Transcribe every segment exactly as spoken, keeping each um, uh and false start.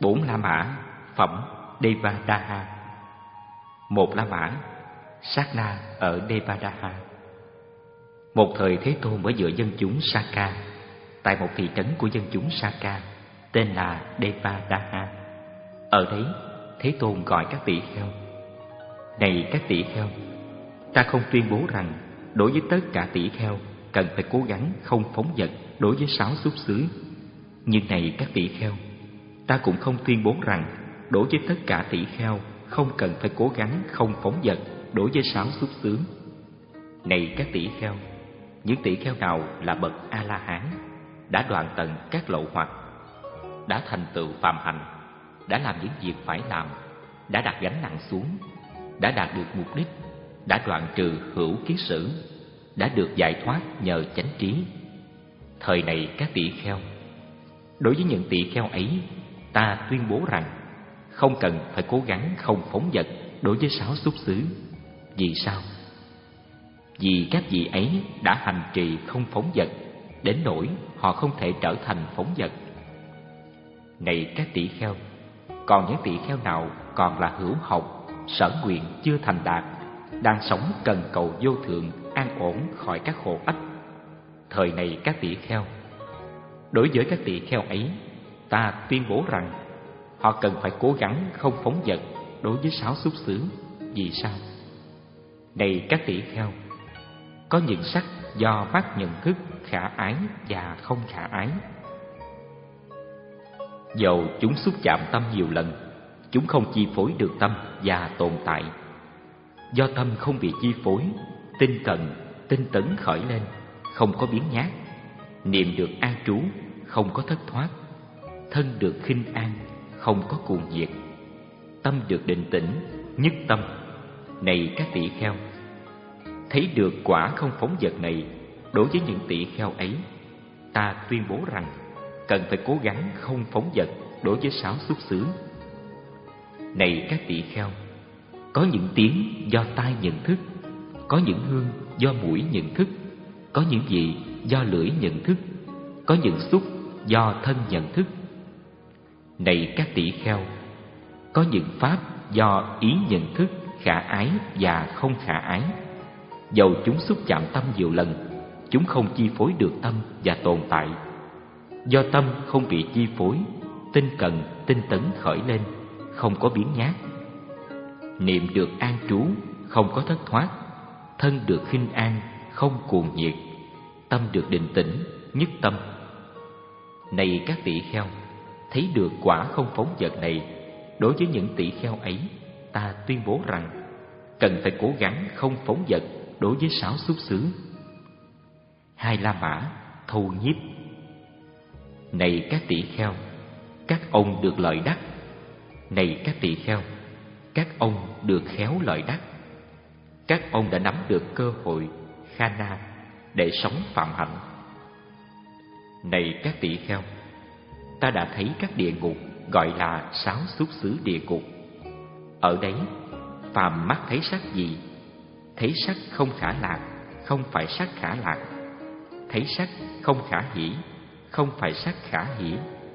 Bốn La Mã phẩm Devadaha. Một La Mã Sát Na ở Devadaha. Một thời Thế Tôn ở giữa dân chúng Saka, tại một thị trấn của dân chúng Saka tên là Devadaha. Ở đấy Thế Tôn gọi các tỷ kheo: Này các tỷ kheo, ta không tuyên bố rằng đối với tất cả tỷ kheo cần phải cố gắng không phóng dật đối với sáu xúc xứ. Nhưng này các tỷ kheo, ta cũng không tuyên bố rằng đối với tất cả tỷ kheo không cần phải cố gắng không phóng dật đối với sáu xúc xứ. Này các tỷ kheo, những tỷ kheo nào là bậc A-la-hán, đã đoạn tận các lậu hoặc, đã thành tựu phạm hạnh, đã làm những việc phải làm, đã đặt gánh nặng xuống, đã đạt được mục đích, đã đoạn trừ hữu kiết sử, đã được giải thoát nhờ chánh trí. Thời này các tỷ kheo, đối với những tỷ kheo ấy, ta tuyên bố rằng không cần phải cố gắng không phóng dật đối với sáu xúc xứ. Vì sao? Vì các vị ấy đã hành trì không phóng dật đến nỗi họ không thể trở thành phóng dật. Này các tỷ kheo, còn những tỷ kheo nào còn là hữu học, sở nguyện chưa thành đạt, đang sống cần cầu vô thượng, an ổn khỏi các khổ ách. Thời này các tỷ kheo, đối với các tỷ kheo ấy, ta tuyên bố rằng họ cần phải cố gắng không phóng dật đối với sáu xúc xứ. Vì sao? Này các tỷ kheo, có những sắc do mắt nhận thức khả ái và không khả ái. Dầu chúng xúc chạm tâm nhiều lần, chúng không chi phối được tâm và tồn tại. Do tâm không bị chi phối, tinh cần, tinh tấn khởi lên, không có biến nhát. Niệm được an trú, không có thất thoát. Thân được khinh an, không có cuồng nhiệt. Tâm được định tĩnh, nhất tâm. Này các tỷ kheo, thấy được quả không phóng dật này, đối với những tỷ kheo ấy, ta tuyên bố rằng cần phải cố gắng không phóng dật đối với sáu xúc xứ. Này các tỷ kheo, có những tiếng do tai nhận thức, có những hương do mũi nhận thức, có những vị do lưỡi nhận thức, có những xúc do thân nhận thức. Này các tỷ kheo, có những pháp do ý nhận thức khả ái và không khả ái. Dầu chúng xúc chạm tâm nhiều lần, chúng không chi phối được tâm và tồn tại. Do tâm không bị chi phối, tinh cần, tinh tấn khởi lên, không có biến nhát. Niệm được an trú, không có thất thoát. Thân được khinh an, không cuồng nhiệt. Tâm được định tĩnh, nhất tâm. Này các tỷ kheo, thấy được quả không phóng dật này, đối với những tỷ kheo ấy, ta tuyên bố rằng cần phải cố gắng không phóng dật đối với sáu xúc xứ. Hai La Mã thâu nhiếp. Này các tỷ kheo, các ông được lợi đắc. Này các tỷ kheo, các ông được khéo lợi đắc. Các ông đã nắm được cơ hội khana để sống phạm hạnh. Này các tỷ kheo, ta đã thấy các địa ngục gọi là sáu xúc xứ địa ngục. Ở đấy, phàm mắt thấy sắc gì, thấy sắc không khả lạc, không phải sắc khả lạc. Thấy sắc không khả hỷ, không phải sắc khả hỷ.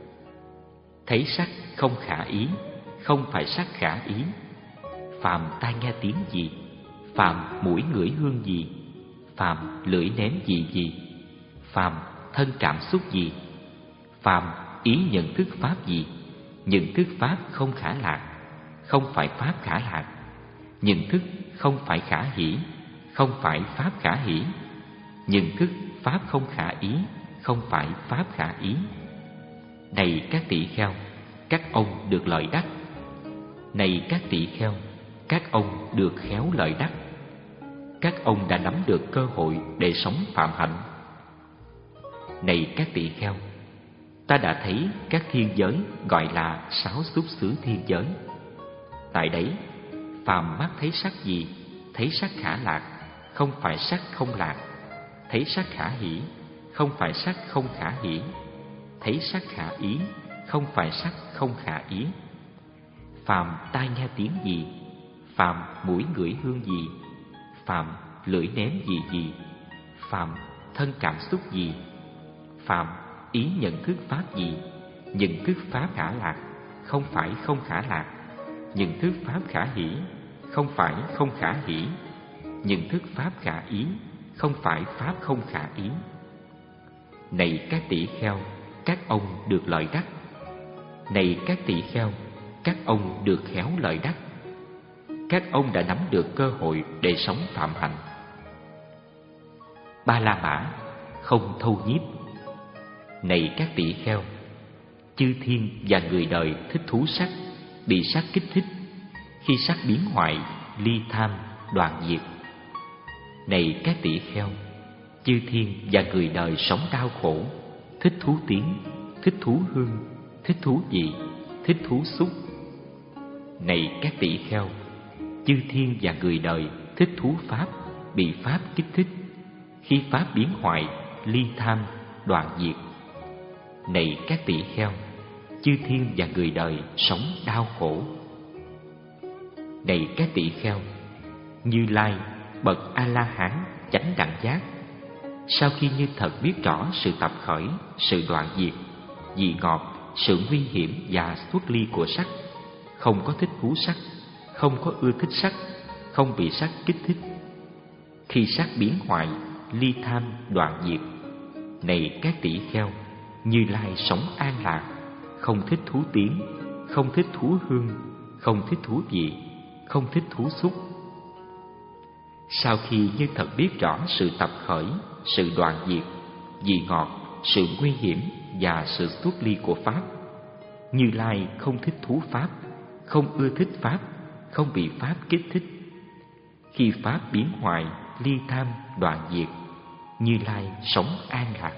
Thấy sắc không khả ý, không phải sắc khả ý. Phàm tai nghe tiếng gì, phàm mũi ngửi hương gì, phàm lưỡi nếm gì gì, phàm thân cảm xúc gì, phàm ý nhận thức pháp gì, nhận thức pháp không khả lạc, không phải pháp khả lạc. Nhận thức không phải khả hỷ, không phải pháp khả hỷ. Nhận thức pháp không khả ý, không phải pháp khả ý. Này các tỷ kheo, các ông được lợi đắc. Này các tỷ kheo, các ông được khéo lợi đắc. Các ông đã nắm được cơ hội để sống phạm hạnh. Này các tỷ kheo, ta đã thấy các thiên giới gọi là sáu xúc xứ thiên giới. Tại đấy, phàm mắt thấy sắc gì, thấy sắc khả lạc, không phải sắc không lạc. Thấy sắc khả hỷ, không phải sắc không khả hỷ. Thấy sắc khả ý, không phải sắc không khả ý. Phàm tai nghe tiếng gì, phàm mũi ngửi hương gì, phàm lưỡi nếm gì gì, phàm thân cảm xúc gì, phàm ý nhận thức pháp gì, nhận thức pháp khả lạc, không phải không khả lạc. Nhận thức pháp khả hỷ không phải không khả hỷ. Nhận thức pháp khả ý không phải pháp không khả ý. Này các tỷ kheo, các ông được lợi đắc. Này các tỷ kheo, các ông được khéo lợi đắc. Các ông đã nắm được cơ hội để sống phạm hạnh. Ba la mã không thâu nhiếp. Này các tỷ kheo, chư thiên và người đời thích thú sắc, bị sắc kích thích. Khi sắc biến hoại, ly tham, đoạn diệt. Này các tỷ kheo, chư thiên và người đời sống đau khổ, thích thú tiếng, thích thú hương, thích thú vị, thích thú xúc. Này các tỷ kheo, chư thiên và người đời thích thú pháp, bị pháp kích thích. Khi pháp biến hoại, ly tham, đoạn diệt. Này các tỷ kheo, chư thiên và người đời sống đau khổ. Này các tỷ kheo, Như Lai bậc A La Hán chánh đẳng giác, sau khi như thật biết rõ sự tập khởi, sự đoạn diệt, vị ngọt, sự nguy hiểm và xuất ly của sắc, không có thích thú sắc, không có ưa thích sắc, không bị sắc kích thích. Khi sắc biến hoại, ly tham, đoạn diệt. Này các tỷ kheo, Như Lai sống an lạc, không thích thú tiếng, không thích thú hương, không thích thú vị, không thích thú xúc. Sau khi như thật biết rõ sự tập khởi, sự đoạn diệt, vị ngọt, sự nguy hiểm và sự xuất ly của pháp, Như Lai không thích thú pháp, không ưa thích pháp, không bị pháp kích thích. Khi pháp biến hoại, ly tham, đoạn diệt, Như Lai sống an lạc.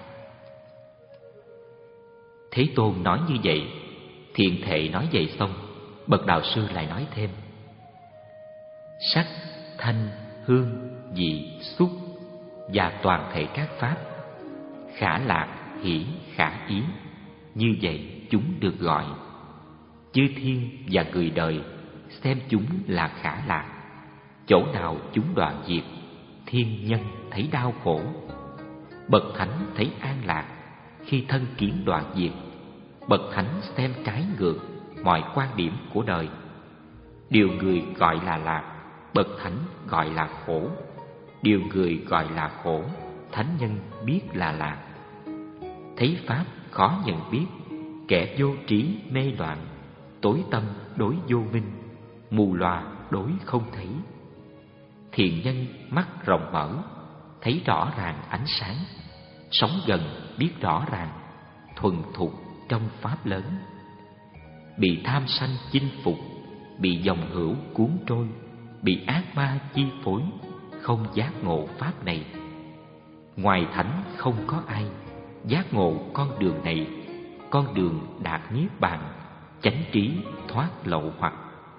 Thế Tôn nói như vậy, Thiện Thệ nói vậy xong, bậc đạo sư lại nói thêm: sắc, thanh, hương, vị, xúc và toàn thể các pháp, khả lạc, hỷ, khả ý, như vậy chúng được gọi. Chư thiên và người đời xem chúng là khả lạc. Chỗ nào chúng đoạn diệt, thiên nhân thấy đau khổ. Bậc thánh thấy an lạc khi thân kiến đoạn diệt. Bậc thánh xem trái ngược mọi quan điểm của đời. Điều người gọi là lạc, bậc thánh gọi là khổ. Điều người gọi là khổ, thánh nhân biết là lạc. Thấy pháp khó nhận biết, kẻ vô trí mê loạn, tối tâm đối vô minh, mù lòa đối không thấy. Thiện nhân mắt rộng mở, thấy rõ ràng ánh sáng, sống gần biết rõ ràng, thuần thục trong pháp lớn. Bị tham sân chinh phục, bị dòng hữu cuốn trôi, bị ác ma chi phối, không giác ngộ pháp này. Ngoài thánh không có ai giác ngộ con đường này, con đường đạt niết bàn, chánh trí thoát lậu hoặc.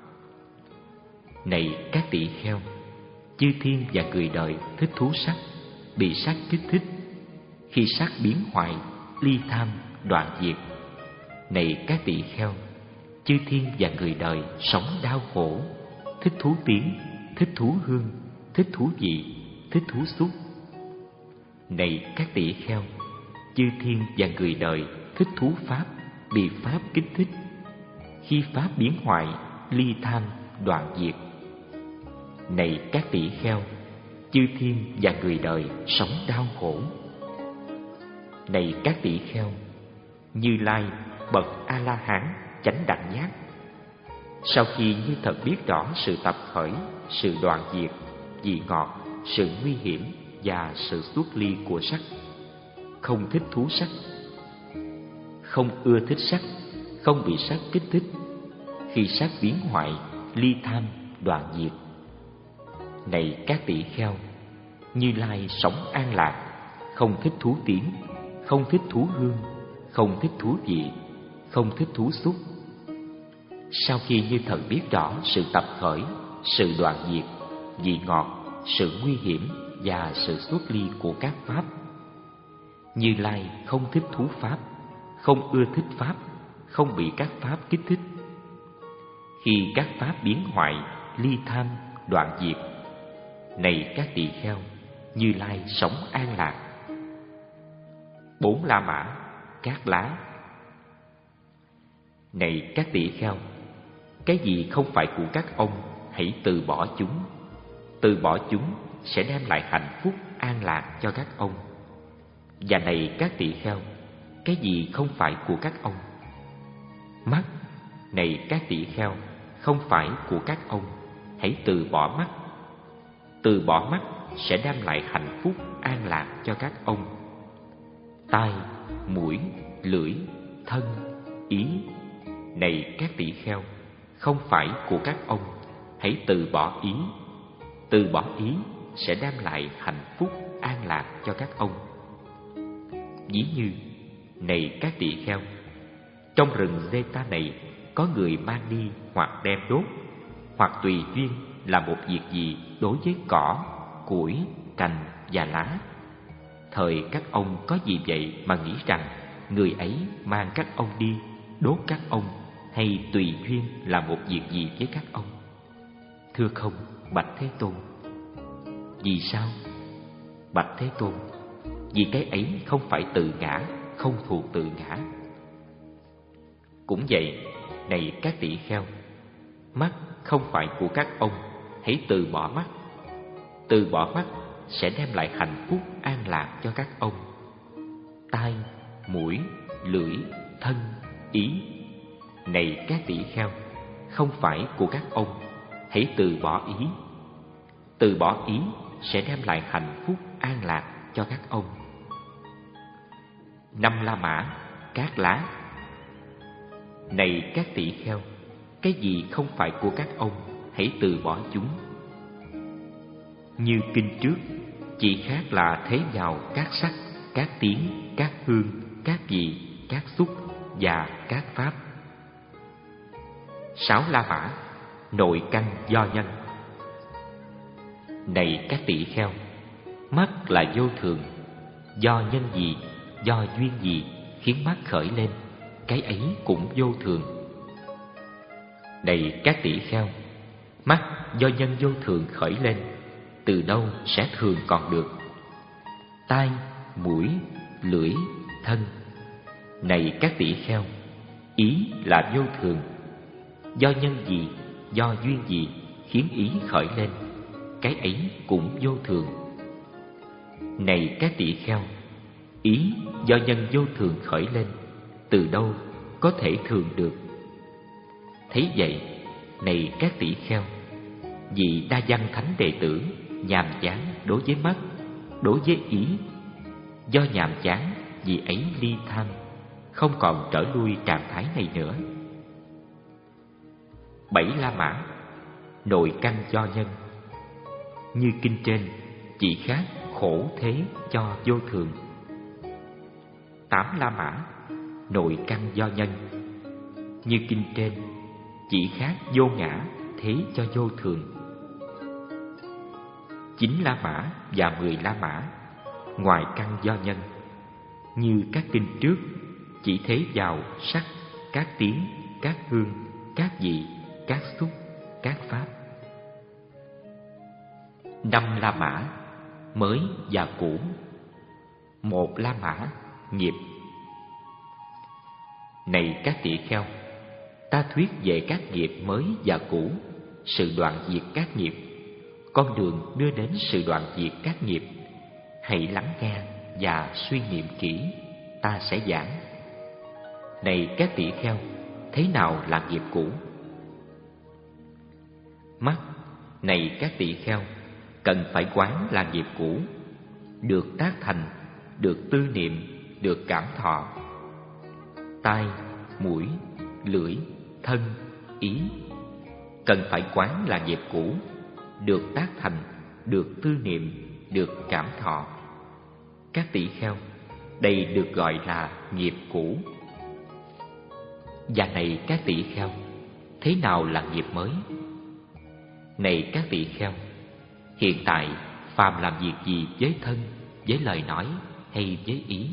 Này các tỷ kheo, chư thiên và người đời thích thú sắc, bị sắc kích thích. Khi sắc biến hoại, ly tham, đoạn diệt. Này các tỷ kheo, chư thiên và người đời sống đau khổ, thích thú tiếng, thích thú hương, thích thú vị, thích thú xúc. Này các tỷ kheo, chư thiên và người đời thích thú pháp, bị pháp kích thích. Khi pháp biến hoại, ly tham, đoạn diệt. Này các tỷ kheo, chư thiên và người đời sống đau khổ. Này các tỷ kheo, Như Lai bậc A La Hán chánh đẳng giác, sau khi như thật biết rõ sự tập khởi, sự đoạn diệt, vị ngọt, sự nguy hiểm và sự xuất ly của sắc, không thích thú sắc, không ưa thích sắc, không bị sắc kích thích. Khi sắc biến hoại, ly tham, đoạn diệt. Này các tỷ kheo, Như Lai sống an lạc, không thích thú tiếng, không thích thú hương, không thích thú vị, không thích thú xúc. Sau khi như thật biết rõ sự tập khởi, sự đoạn diệt, vị ngọt, sự nguy hiểm và sự xuất ly của các pháp, Như Lai không thích thú pháp, không ưa thích pháp, không bị các pháp kích thích. Khi các pháp biến hoại, ly tham, đoạn diệt. Này các tỳ kheo, Như Lai sống an lạc. Bốn La Mã, Cát Lá. Này các tỷ kheo, cái gì không phải của các ông, hãy từ bỏ chúng. Từ bỏ chúng sẽ đem lại hạnh phúc an lạc cho các ông. Và này các tỷ kheo, cái gì không phải của các ông? Mắt, này các tỷ kheo, không phải của các ông, hãy từ bỏ mắt. Từ bỏ mắt sẽ đem lại hạnh phúc an lạc cho các ông. Tai, mũi, lưỡi, thân, ý, này các tỷ kheo, không phải của các ông, hãy từ bỏ ý. Từ bỏ ý sẽ đem lại hạnh phúc an lạc cho các ông. Ví như, này các tỷ kheo, trong rừng Zeta này có người mang đi hoặc đem đốt, hoặc tùy duyên làm một việc gì đối với cỏ, củi, cành và lá. Thời các ông có gì vậy mà nghĩ rằng người ấy mang các ông đi, đốt các ông, hay tùy duyên làm một việc gì với các ông? Thưa không, bạch Thế Tôn. Vì sao? Bạch Thế Tôn, vì cái ấy không phải tự ngã, không thuộc tự ngã. Cũng vậy, này các tỷ kheo, mắt không phải của các ông, hãy từ bỏ mắt. Từ bỏ mắt sẽ đem lại hạnh phúc an lạc cho các ông. Tai, mũi, lưỡi, thân, ý, này các tỷ kheo, không phải của các ông, hãy từ bỏ ý. Từ bỏ ý sẽ đem lại hạnh phúc an lạc cho các ông. Năm La Mã, cát lá. Này các tỷ kheo, cái gì không phải của các ông, hãy từ bỏ chúng. Như kinh trước, chỉ khác là thế vào các sắc, các tiếng, các hương, các vị, các xúc và các pháp. Sáu La Mã, nội căn do nhân. Này các tỷ kheo, mắt là vô thường. Do nhân gì, do duyên gì khiến mắt khởi lên, cái ấy cũng vô thường. Này các tỷ kheo, mắt do nhân vô thường khởi lên, từ đâu sẽ thường còn được? Tai, mũi, lưỡi, thân, này các tỷ kheo, ý là vô thường. Do nhân gì, do duyên gì khiến ý khởi lên, cái ấy cũng vô thường. Này các tỷ kheo, ý do nhân vô thường khởi lên, từ đâu có thể thường được? Thấy vậy, này các tỷ kheo, vì đa văn thánh đệ tử nhàm chán đối với mắt, đối với ý, do nhàm chán vì ấy ly tham, không còn trở lui trạng thái này nữa. Bảy La Mã, nội căn do nhân. Như kinh trên, chỉ khác khổ thế cho vô thường. Tám La Mã, nội căn do nhân. Như kinh trên, chỉ khác vô ngã thế cho vô thường. Chín La Mã và mười La Mã, ngoài căn do nhân. Như các kinh trước, chỉ thế vào sắc, các tiếng, các hương, các vị, các xúc, các pháp. Năm La Mã, mới và cũ. Một La Mã, nghiệp. Này các tỷ kheo, ta thuyết về các nghiệp mới và cũ, sự đoạn diệt các nghiệp, con đường đưa đến sự đoạn diệt các nghiệp. Hãy lắng nghe và suy niệm kỹ, ta sẽ giảng. Này các tỷ kheo, thế nào là nghiệp cũ? Mắt, này các tỷ kheo, cần phải quán là nghiệp cũ, được tác thành, được tư niệm, được cảm thọ. Tai, mũi, lưỡi, thân, ý, cần phải quán là nghiệp cũ, được tác thành, được tư niệm, được cảm thọ. Các tỷ kheo, đây được gọi là nghiệp cũ. Và này các tỷ kheo, thế nào là nghiệp mới? Này các tỷ kheo, hiện tại phàm làm việc gì với thân, với lời nói hay với ý?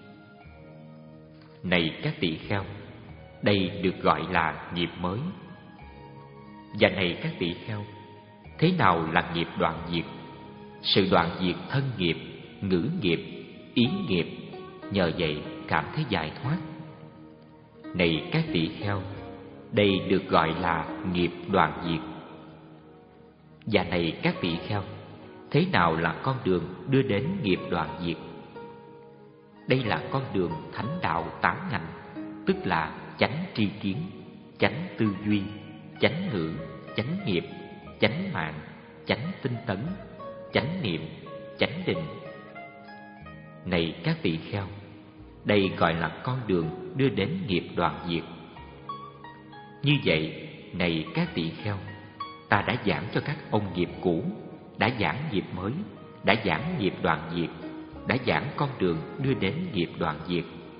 Này các tỷ kheo, đây được gọi là nghiệp mới. Và này các tỷ kheo, thế nào là nghiệp đoạn diệt? Sự đoạn diệt thân nghiệp, ngữ nghiệp, ý nghiệp, nhờ vậy cảm thấy giải thoát. Này các tỳ kheo, đây được gọi là nghiệp đoạn diệt. Và này các tỳ kheo, thế nào là con đường đưa đến nghiệp đoạn diệt? Đây là con đường thánh đạo tám ngành, tức là chánh tri kiến, chánh tư duy, chánh ngữ, chánh nghiệp, chánh mạng, chánh tinh tấn, chánh niệm, chánh định. Này các tỳ kheo, đây gọi là con đường đưa đến nghiệp đoạn diệt. Như vậy, này các tỳ kheo, ta đã giảng cho các ông nghiệp cũ, đã giảng nghiệp mới, đã giảng nghiệp đoạn diệt, đã giảng con đường đưa đến nghiệp đoạn diệt.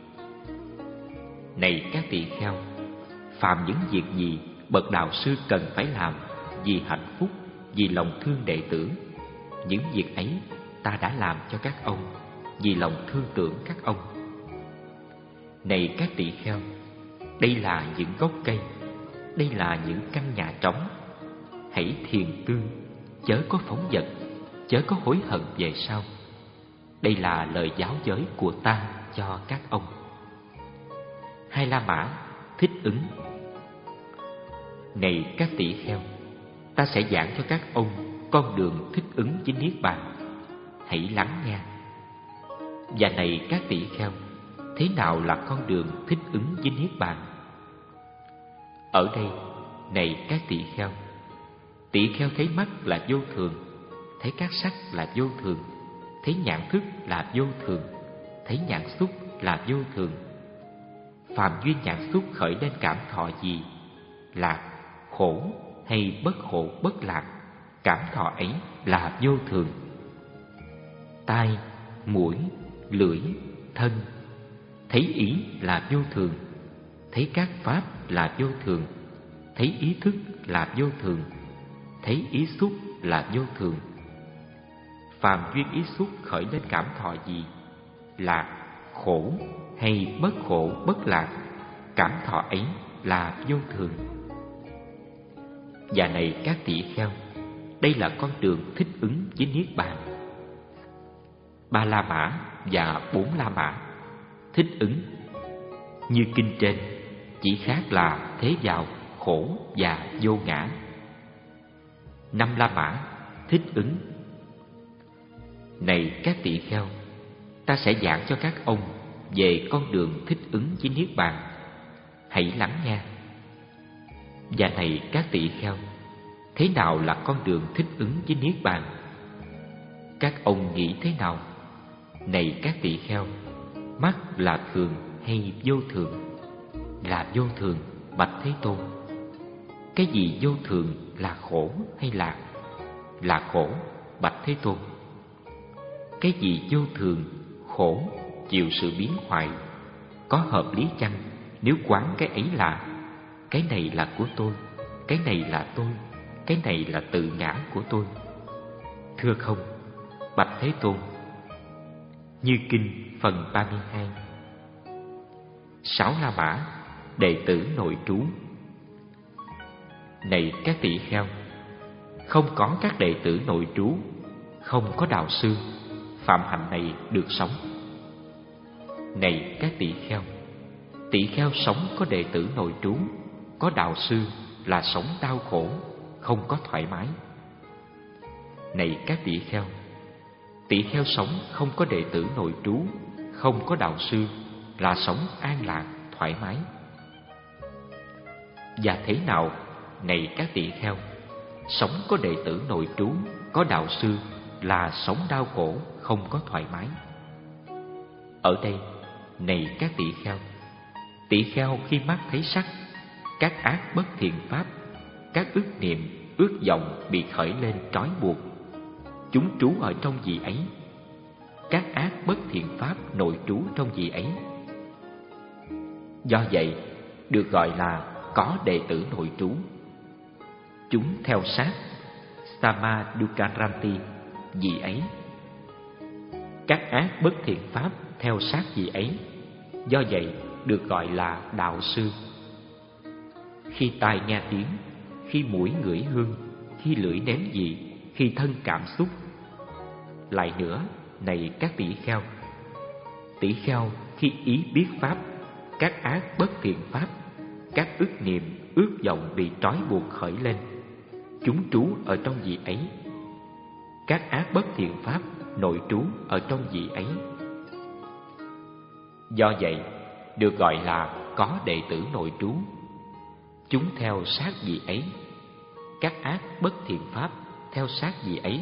Này các tỳ kheo, phàm những việc gì bậc đạo sư cần phải làm vì hạnh phúc, vì lòng thương đệ tử, những việc ấy ta đã làm cho các ông vì lòng thương tưởng các ông. Này các tỳ kheo, đây là những gốc cây, đây là những căn nhà trống. Hãy thiền tư, chớ có phóng dật, chớ có hối hận về sau. Đây là lời giáo giới của ta cho các ông. Hai La Mã thích ứng. Này các tỳ kheo, ta sẽ giảng cho các ông con đường thích ứng với niết bàn. Hãy lắng nghe. Và này các tỳ kheo, thế nào là con đường thích ứng với niết bàn? Ở đây, này các tỳ kheo, tỳ kheo thấy mắt là vô thường, thấy các sắc là vô thường, thấy nhãn thức là vô thường, thấy nhãn xúc là vô thường. Phàm duyên nhãn xúc khởi lên cảm thọ gì, lạc, khổ hay bất khổ bất lạc, cảm thọ ấy là vô thường. Tai, mũi, lưỡi, thân, thấy ý là vô thường, thấy các pháp là vô thường, thấy ý thức là vô thường, thấy ý xúc là vô thường. Phàm duyên ý xúc khởi lên cảm thọ gì, lạc, khổ hay bất khổ bất lạc, cảm thọ ấy là vô thường. Và này các tỳ kheo, đây là con đường thích ứng với niết bàn. Ba La Mã và bốn La Mã thích ứng như kinh trên, chỉ khác là thế vào, khổ và vô ngã. Năm La Mã thích ứng. Này các tỳ kheo, ta sẽ giảng cho các ông về con đường thích ứng với niết bàn. Hãy lắng nghe. Và này các tỳ kheo, thế nào là con đường thích ứng với niết bàn? Các ông nghĩ thế nào? Này các tỳ kheo, mắt là thường hay vô thường? Là vô thường, bạch Thế Tôn. Cái gì vô thường, là khổ hay lạc? Là khổ, bạch Thế Tôn. Cái gì vô thường, khổ, chịu sự biến hoại, có hợp lý chăng nếu quán cái ấy là cái này là của tôi, cái này là tôi, cái này là tự ngã của tôi? Thưa không, bạch Thế Tôn. Như kinh phần ba mươi hai. Sáu La Mã, đệ tử nội trú. Này các tỳ kheo, không có các đệ tử nội trú, không có đạo sư, phạm hạnh này được sống. Này các tỳ kheo, tỳ kheo sống có đệ tử nội trú, có đạo sư là sống đau khổ, không có thoải mái. Này các tỳ kheo, tỳ kheo sống không có đệ tử nội trú, không có đạo sư là sống an lạc, thoải mái. Và thế nào, này các tỳ kheo, sống có đệ tử nội trú, có đạo sư là sống đau khổ, không có thoải mái? Ở đây, này các tỳ kheo, tỳ kheo khi mắt thấy sắc, các ác bất thiện pháp, các ước niệm, ước vọng bị khởi lên trói buộc, chúng trú ở trong gì ấy. Các ác bất thiện pháp nội trú trong gì ấy. Do vậy, được gọi là có đệ tử nội trú. Chúng theo sát Samadukaranti gì ấy. Các ác bất thiện pháp theo sát gì ấy. Do vậy, được gọi là đạo sư. Khi tai nghe tiếng, khi mũi ngửi hương, khi lưỡi nếm vị, khi thân cảm xúc. Lại nữa, này các tỷ kheo, tỷ kheo khi ý biết pháp, các ác bất thiện pháp, các ức niệm, ước vọng bị trói buộc khởi lên, chúng trú ở trong vị ấy. Các ác bất thiện pháp nội trú ở trong vị ấy. Do vậy, được gọi là có đệ tử nội trú. Chúng theo sát vị ấy. Các ác bất thiện pháp theo sát vị ấy.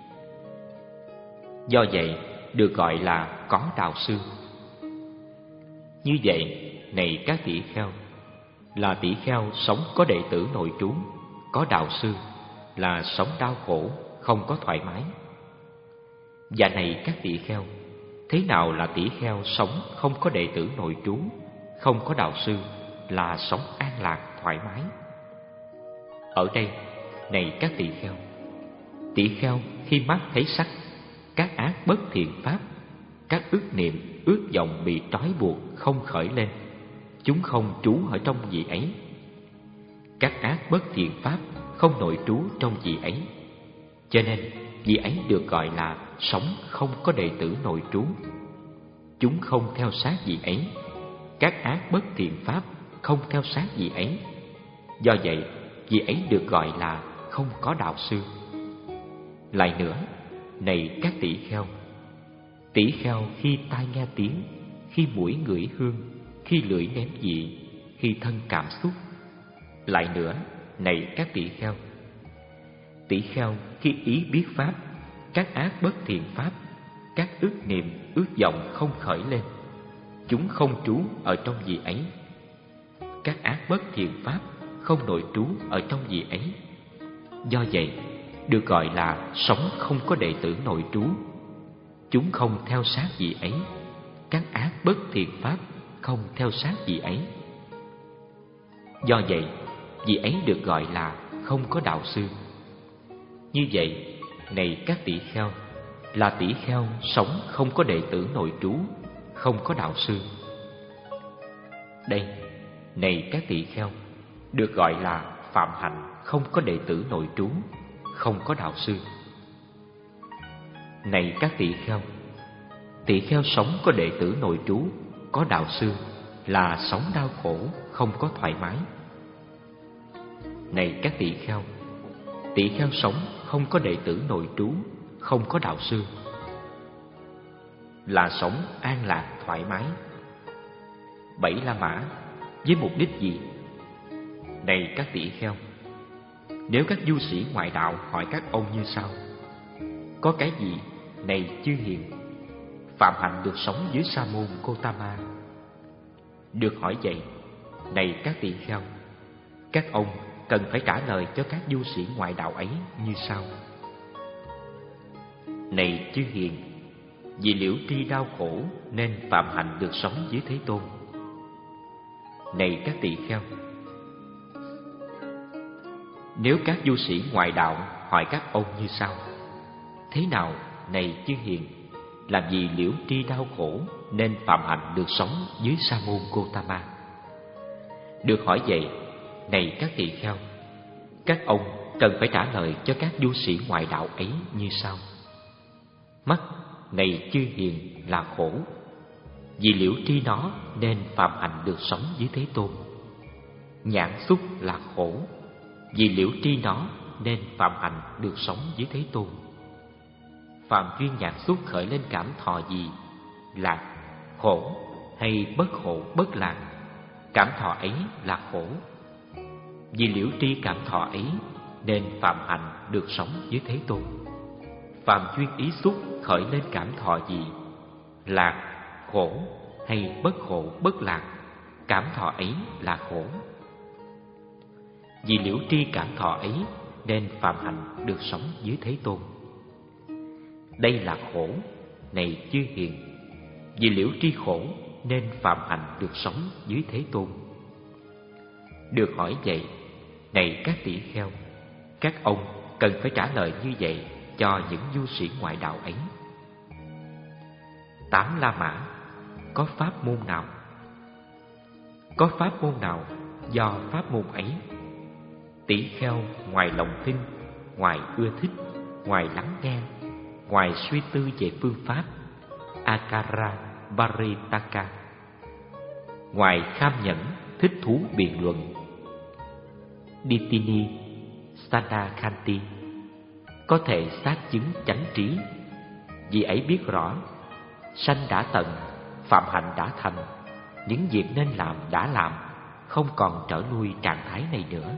Do vậy, được gọi là có đạo sư. Như vậy, này các tỷ kheo, là tỷ kheo sống có đệ tử nội trú, có đạo sư, là sống đau khổ, không có thoải mái. Và này các tỷ kheo, thế nào là tỷ kheo sống không có đệ tử nội trú, không có đạo sư, là sống an lạc, thoải mái? Ở đây, này các tỷ kheo, tỷ kheo khi mắt thấy sắc, các ác bất thiện pháp, các ước niệm, ước vọng bị trói buộc không khởi lên, chúng không trú ở trong vị ấy. Các ác bất thiện pháp không nội trú trong vị ấy, cho nên vị ấy được gọi là sống không có đệ tử nội trú. Chúng không theo sát vị ấy. Các ác bất thiện pháp không theo sát vị ấy. Do vậy, vị ấy được gọi là không có đạo sư. Lại nữa, này các tỷ kheo, tỷ kheo khi tai nghe tiếng, khi mũi ngửi hương, khi lưỡi nếm vị, khi thân cảm xúc. Lại nữa, này các tỷ kheo, tỷ kheo khi ý biết pháp, các ác bất thiện pháp, các ước niệm, ước vọng không khởi lên, chúng không trú ở trong vị ấy. Các ác bất thiện pháp không nội trú ở trong vị ấy. Do vậy, được gọi là sống không có đệ tử nội trú. Chúng không theo sát vị ấy. Các ác bất thiện pháp không theo sát vị ấy. Do vậy, vị ấy được gọi là không có đạo sư. Như vậy, này các tỷ kheo, là tỷ kheo sống không có đệ tử nội trú, không có đạo sư. Đây, này các tỷ kheo, được gọi là phạm hạnh không có đệ tử nội trú, không có đạo sư. Này các tỷ kheo, tỷ kheo sống có đệ tử nội trú, có đạo sư, là sống đau khổ, không có thoải mái. Này các tỷ kheo, tỷ kheo sống không có đệ tử nội trú, không có đạo sư, là sống an lạc, thoải mái. Bảy La Mã với mục đích gì? Này các tỷ kheo, nếu các du sĩ ngoại đạo hỏi các ông như sau: có cái gì, này chư hiền, phạm hạnh được sống dưới sa môn Gotama? Được hỏi vậy, này các tỷ kheo, các ông cần phải trả lời cho các du sĩ ngoại đạo ấy như sau: này chư hiền, vì liễu tri đau khổ nên phạm hạnh được sống dưới Thế Tôn. Này các tỷ kheo, nếu các du sĩ ngoại đạo hỏi các ông như sau: thế nào, này chư hiền, làm gì liễu tri đau khổ nên phạm hạnh được sống dưới sa môn Gotama? Được hỏi vậy, này các tỳ kheo, các ông cần phải trả lời cho các du sĩ ngoại đạo ấy như sau: mắt, này chư hiền, là khổ, vì liễu tri nó nên phạm hạnh được sống dưới Thế Tôn. Nhãn xúc là khổ, vì liễu tri nó nên phạm hạnh được sống dưới Thế Tôn. Phạm duyên nhãn xúc khởi lên cảm thọ gì, lạc, khổ hay bất khổ bất lạc, cảm thọ ấy là khổ. Vì liễu tri cảm thọ ấy nên phạm hạnh được sống dưới Thế Tôn. Phạm duyên ý xúc khởi lên cảm thọ gì, lạc, khổ hay bất khổ bất lạc, cảm thọ ấy là khổ. Vì liễu tri cảm thọ ấy nên phạm hạnh được sống dưới Thế Tôn. Đây là khổ, này chư hiền, vì liễu tri khổ nên phạm hạnh được sống dưới Thế Tôn. Được hỏi vậy, này các tỷ kheo, các ông cần phải trả lời như vậy cho những du sĩ ngoại đạo ấy. Tám La Mã có pháp môn nào? Có pháp môn nào do pháp môn ấy, tỷ kheo ngoài lòng tin, ngoài ưa thích, ngoài lắng nghe, ngoài suy tư về phương pháp Akara Varitaka, ngoài kham nhẫn, thích thú biện luận. Ditini Sanakhanti có thể xác chứng chánh trí, vì ấy biết rõ sanh đã tận, phạm hạnh đã thành, những việc nên làm đã làm, không còn trở lui trạng thái này nữa.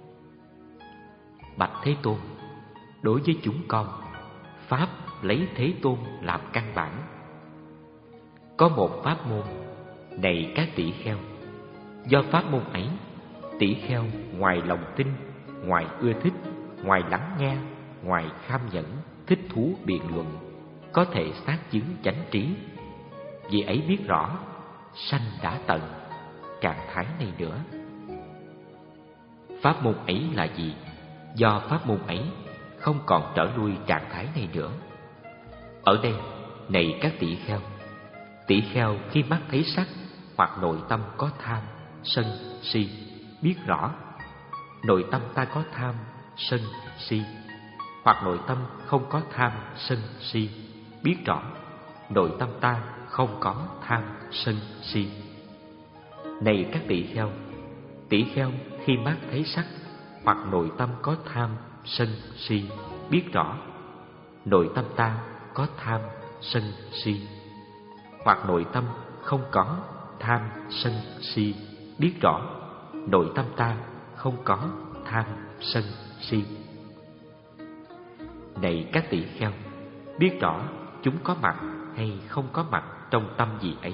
Bạch Thế Tôn, đối với chúng con, pháp lấy Thế Tôn làm căn bản. Có một pháp môn, này các tỷ kheo, do pháp môn ấy, tỷ kheo ngoài lòng tin, ngoài ưa thích, ngoài lắng nghe, ngoài kham nhẫn, thích thú biện luận, có thể xác chứng chánh trí. Vì ấy biết rõ sanh đã tận, trạng thái này nữa. Pháp môn ấy là gì? Do pháp môn ấy không còn trở lui trạng thái này nữa. Ở đây, này các tỷ kheo, tỷ kheo khi mắt thấy sắc hoặc nội tâm có tham, sân, si, biết rõ nội tâm ta có tham, sân, si, hoặc nội tâm không có tham, sân, si, biết rõ nội tâm ta không có tham, sân, si. Này các tỷ kheo, tỷ kheo khi mắt thấy sắc hoặc nội tâm có tham, sân, si, biết rõ nội tâm ta có tham, sân, si, hoặc nội tâm không có tham, sân, si, biết rõ nội tâm ta không có tham, sân, si. Này các tỷ kheo, biết rõ chúng có mặt hay không có mặt trong tâm gì ấy.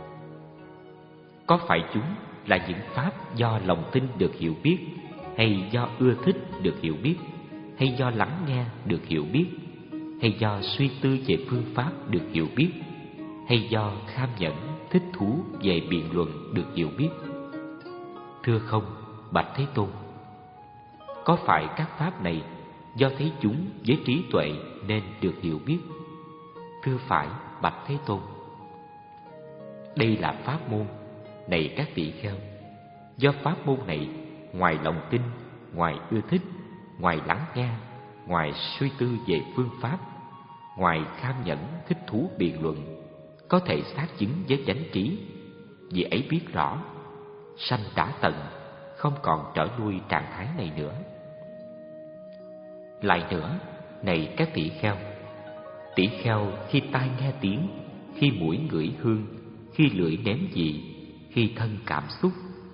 Có phải chúng là những pháp do lòng tin được hiểu biết, hay do ưa thích được hiểu biết, hay do lắng nghe được hiểu biết, hay do suy tư về phương pháp được hiểu biết, hay do kham nhẫn, thích thú về biện luận được hiểu biết? Thưa không, bạch Thế Tôn. Có phải các pháp này do thấy chúng với trí tuệ nên được hiểu biết? Thưa phải, bạch Thế Tôn. Đây là pháp môn, này các tỷ kheo, do pháp môn này ngoài lòng tin, ngoài ưa thích, ngoài lắng nghe, ngoài suy tư về phương pháp, ngoài kham nhẫn, thích thú biện luận, có thể xác chứng với chánh trí. Vì ấy biết rõ sanh đã tận, không còn trở lui trạng thái này nữa. Lại nữa, này các tỷ kheo, tỷ kheo khi tai nghe tiếng, khi mũi ngửi hương, khi lưỡi nếm vị, khi thân cảm xúc.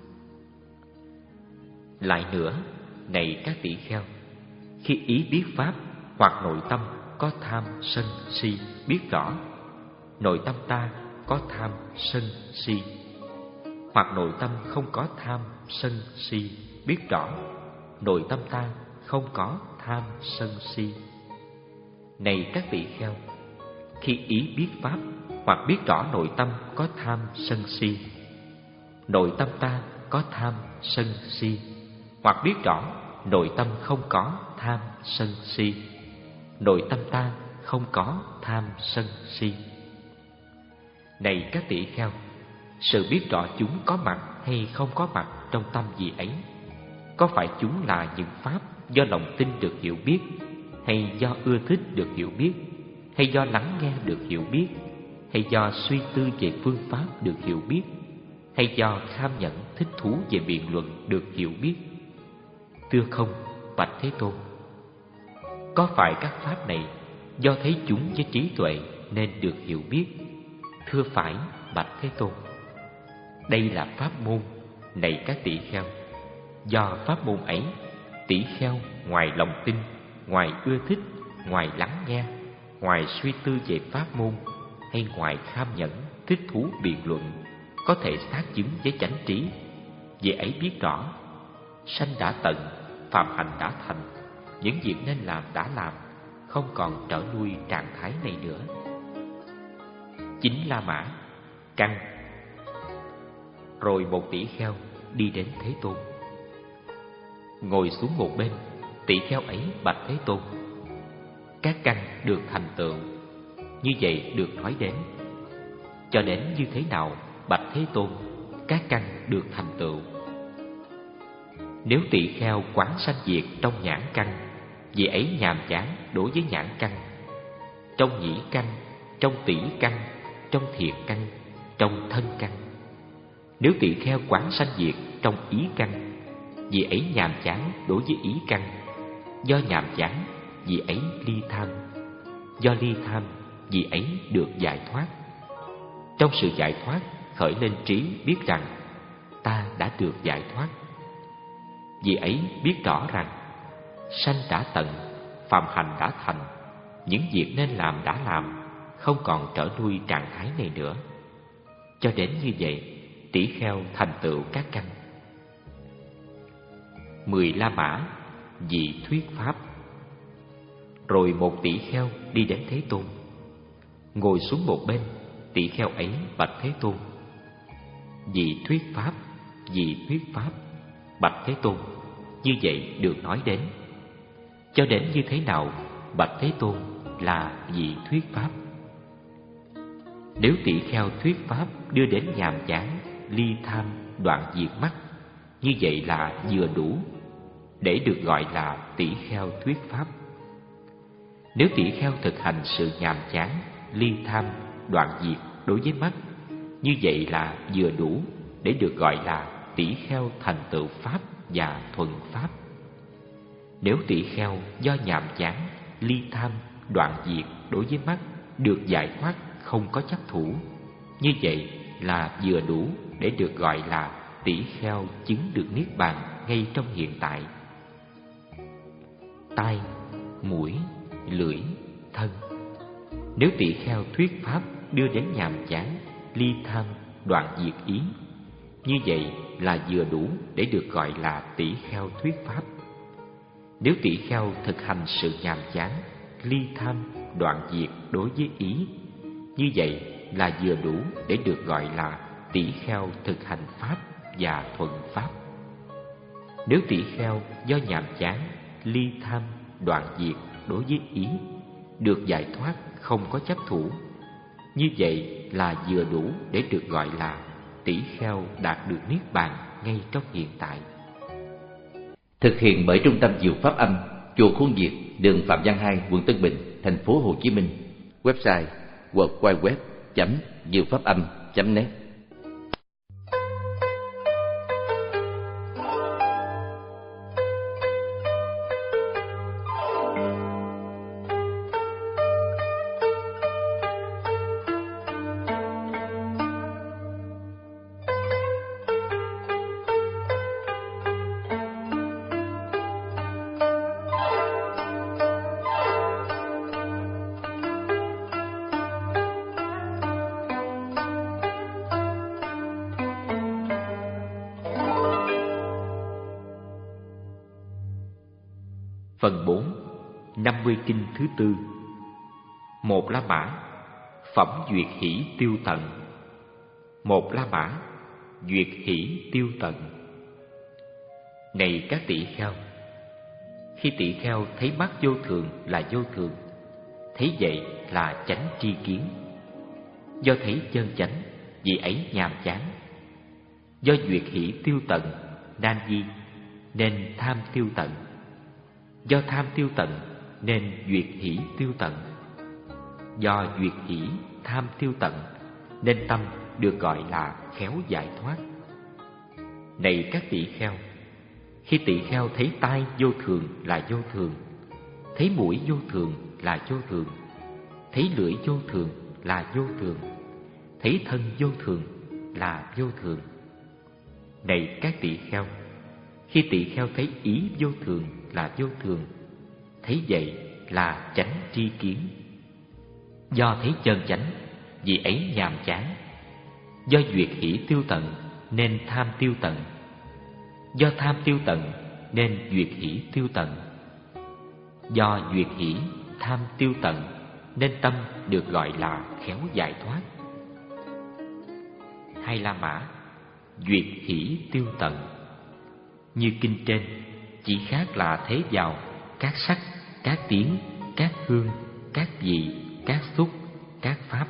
Lại nữa, này các tỷ kheo, khi ý biết pháp hoặc nội tâm có tham, sân, si, biết rõ nội tâm ta có tham, sân, si, hoặc nội tâm không có tham, sân, si, biết rõ nội tâm ta không có tham, sân, si. Này các tỷ kheo, khi ý biết pháp hoặc biết rõ nội tâm có tham, sân, si, nội tâm ta có tham, sân, si, hoặc biết rõ nội tâm không có tham, sân, si, nội tâm ta không có tham, sân, si. Này các tỷ kheo, sự biết rõ chúng có mặt hay không có mặt trong tâm gì ấy, có phải chúng là những pháp do lòng tin được hiểu biết, hay do ưa thích được hiểu biết, hay do lắng nghe được hiểu biết, hay do suy tư về phương pháp được hiểu biết, hay do kham nhẫn, thích thú về biện luận được hiểu biết? Thưa không, bạch Thế Tôn. Có phải các pháp này do thấy chúng với trí tuệ nên được hiểu biết? Thưa phải, bạch Thế Tôn. Đây là pháp môn, này các tỷ kheo, do pháp môn ấy, tỷ kheo ngoài lòng tin, ngoài ưa thích, ngoài lắng nghe, ngoài suy tư về pháp môn, hay ngoài kham nhẫn, thích thú biện luận, có thể xác chứng với chánh trí. Vì ấy biết rõ sanh đã tận, phạm hạnh đã thành, những việc nên làm đã làm, không còn trở lui trạng thái này nữa. Chính La Mã, căn. Rồi một tỷ kheo đi đến Thế Tôn, ngồi xuống một bên. Tỷ kheo ấy bạch Thế Tôn: các căn được thành tựu, như vậy được nói đến. Cho đến như thế nào, bạch Thế Tôn, các căn được thành tựu? Nếu tỷ kheo quán sanh diệt trong nhãn căn, vì ấy nhàm chán đối với nhãn căn, trong nhĩ căn, trong tỷ căn, trong thiệt căn, trong thân căn. Nếu tỳ kheo quán sanh diệt trong ý căn, vì ấy nhàm chán đối với ý căn. Do nhàm chán, vì ấy ly tham. Do ly tham, vì ấy được giải thoát. Trong sự giải thoát khởi lên trí biết rằng ta đã được giải thoát. Vì ấy biết rõ rằng sanh đã tận, phàm hành đã thành, những việc nên làm đã làm, không còn trở lui trạng thái này nữa. Cho đến như vậy, tỷ kheo thành tựu các căn. Mười La Mã vị thuyết pháp. Rồi một tỷ kheo đi đến Thế Tôn, ngồi xuống một bên. Tỷ kheo ấy bạch Thế Tôn: Vị thuyết pháp, vị thuyết pháp. Bạch Thế Tôn: Như vậy được nói đến. Cho đến như thế nào, bạch Thế Tôn, là vị thuyết pháp? Nếu tỷ kheo thuyết pháp đưa đến nhàm chán, ly tham, đoạn diệt mắt, như vậy là vừa đủ để được gọi là tỷ kheo thuyết pháp. Nếu tỷ kheo thực hành sự nhàm chán, ly tham, đoạn diệt đối với mắt, như vậy là vừa đủ để được gọi là tỷ kheo thành tựu pháp và thuần pháp. Nếu tỷ kheo do nhàm chán, ly tham, đoạn diệt đối với mắt được giải thoát không có chấp thủ, như vậy là vừa đủ để được gọi là tỷ kheo chứng được niết bàn ngay trong hiện tại. Tai, mũi, lưỡi, thân. Nếu tỷ kheo thuyết pháp đưa đến nhàm chán, ly tham, đoạn diệt ý, như vậy là vừa đủ để được gọi là tỷ kheo thuyết pháp. Nếu tỷ kheo thực hành sự nhàm chán, ly tham, đoạn diệt đối với ý, như vậy là vừa đủ để được gọi là tỷ kheo thực hành pháp và thuần pháp. Nếu tỷ kheo do nhàm chán, ly tham, đoạn diệt đối với ý được giải thoát không có chấp thủ, như vậy là vừa đủ để được gọi là tỷ kheo đạt được niết bàn ngay trong hiện tại. Thực hiện bởi Trung tâm Diệu Pháp Âm, chùa Khuôn Việt, đường Phạm Văn Hai, quận Tân Bình, thành phố Hồ Chí Minh. Website w w w chấm diệu pháp âm chấm net. Phần bốn. Năm mươi kinh thứ tư. Một La Mã, phẩm duyệt hỷ tiêu tận. Một La Mã, duyệt hỷ tiêu tận. Này các tỷ kheo, khi tỷ kheo thấy mắt vô thường là vô thường, thấy vậy là chánh tri kiến. Do thấy chân chánh, vì ấy nhàm chán. Do duyệt hỷ tiêu tận, nan di, nên tham tiêu tận. Do tham tiêu tận, nên duyệt hỷ tiêu tận. Do duyệt hỷ, tham tiêu tận, nên tâm được gọi là khéo giải thoát. Này các tỷ kheo, khi tỷ kheo thấy tai vô thường là vô thường, thấy mũi vô thường là vô thường, thấy lưỡi vô thường là vô thường, thấy thân vô thường là vô thường. Này các tỷ kheo, khi tỷ kheo thấy ý vô thường là vô thường, thấy vậy là chánh tri kiến. Do thấy chân chánh, vì ấy nhàm chán. Do duyệt hỷ tiêu tận, nên tham tiêu tận. Do tham tiêu tận, nên duyệt hỷ tiêu tận. Do duyệt hỷ, tham tiêu tận, nên tâm được gọi là khéo giải thoát. Hai La Mã, duyệt hỷ tiêu tận. Như kinh trên, chỉ khác là thế vào các sắc, các tiếng, các hương, các vị, các xúc, các pháp.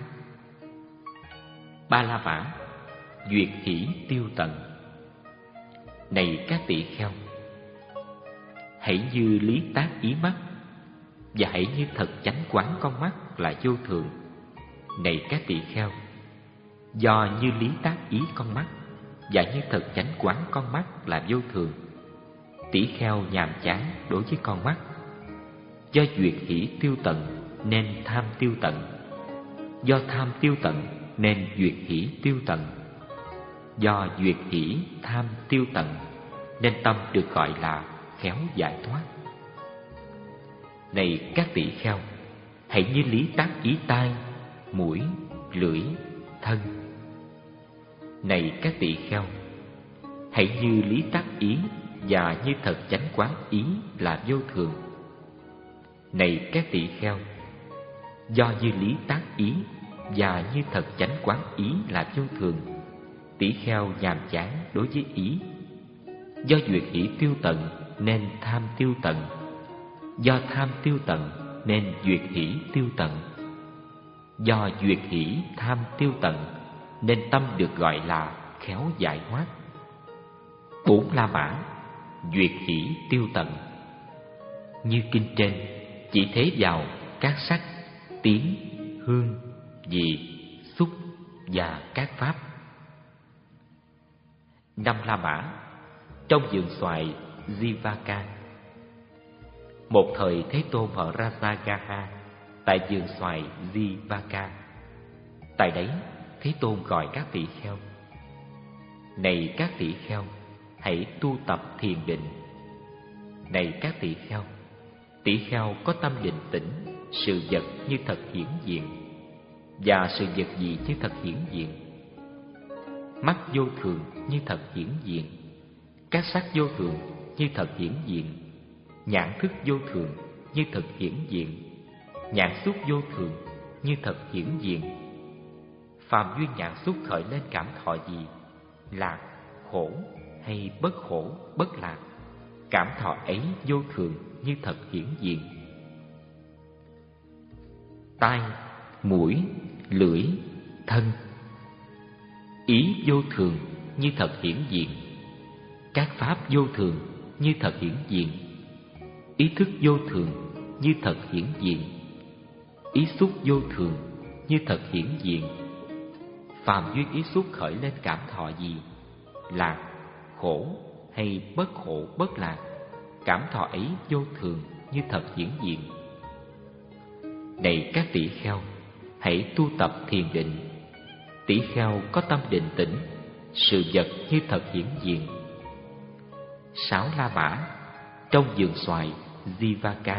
Ba La Mã, duyệt hỷ tiêu tận. Này các tỷ kheo, hãy như lý tác ý mắt, và hãy như thật chánh quán con mắt là vô thường. Này các tỷ kheo, do như lý tác ý con mắt, và như thật chánh quán con mắt là vô thường. Tỷ kheo nhàm chán đối với con mắt. Do duyệt hỷ tiêu tận nên tham tiêu tận. Do tham tiêu tận nên duyệt hỷ tiêu tận. Do duyệt hỷ tham tiêu tận nên tâm được gọi là khéo giải thoát. Này các tỷ kheo, hãy như lý tác ý tai, mũi, lưỡi, thân. Này các tỷ kheo, hãy như lý tác ý và như thật chánh quán ý là vô thường. Này các tỷ kheo, do như lý tác ý và như thật chánh quán ý là vô thường, tỷ kheo nhàm chán đối với ý. Do duyệt hỷ tiêu tận nên tham tiêu tận. Do tham tiêu tận nên duyệt hỷ tiêu tận. Do duyệt hỷ tham tiêu tận nên tâm được gọi là khéo giải thoát. Bốn la mã, duyệt hỷ tiêu tận. Như kinh trên chỉ thế vào các sắc, tiếng, hương, vị, xúc và các pháp. Năm la mã, trong vườn xoài Jivaka. Một thời Thế Tôn ở Rajagaha tại vườn xoài Jivaka. Tại đấy Thế Tôn gọi các tỷ kheo: Này các tỷ kheo, hãy tu tập thiền định. Này các tỷ kheo, tỷ kheo có tâm định tĩnh, sự vật như thật hiển diện, và sự vật gì như thật hiển diện? Mắt vô thường như thật hiển diện, các sắc vô thường như thật hiển diện, nhãn thức vô thường như thật hiển diện, nhãn xúc vô thường như thật hiển diện. Phàm duyên nhãn xúc khởi lên cảm thọ gì? Lạc, khổ hay bất khổ, bất lạc, cảm thọ ấy vô thường như thật hiển diện. Tai, mũi, lưỡi, thân. Ý vô thường như thật hiển diện, các pháp vô thường như thật hiển diện, ý thức vô thường như thật hiển diện, ý xúc vô thường như thật hiển diện. Phàm duyên ý xúc khởi lên cảm thọ gì? Lạc, khổ hay bất khổ, bất lạc, cảm thọ ấy vô thường như thật hiển diện. Này các tỷ kheo, hãy tu tập thiền định. Tỷ kheo có tâm định tĩnh, sự vật như thật hiển diện. Sáu la mã, trong vườn xoài Jivaka.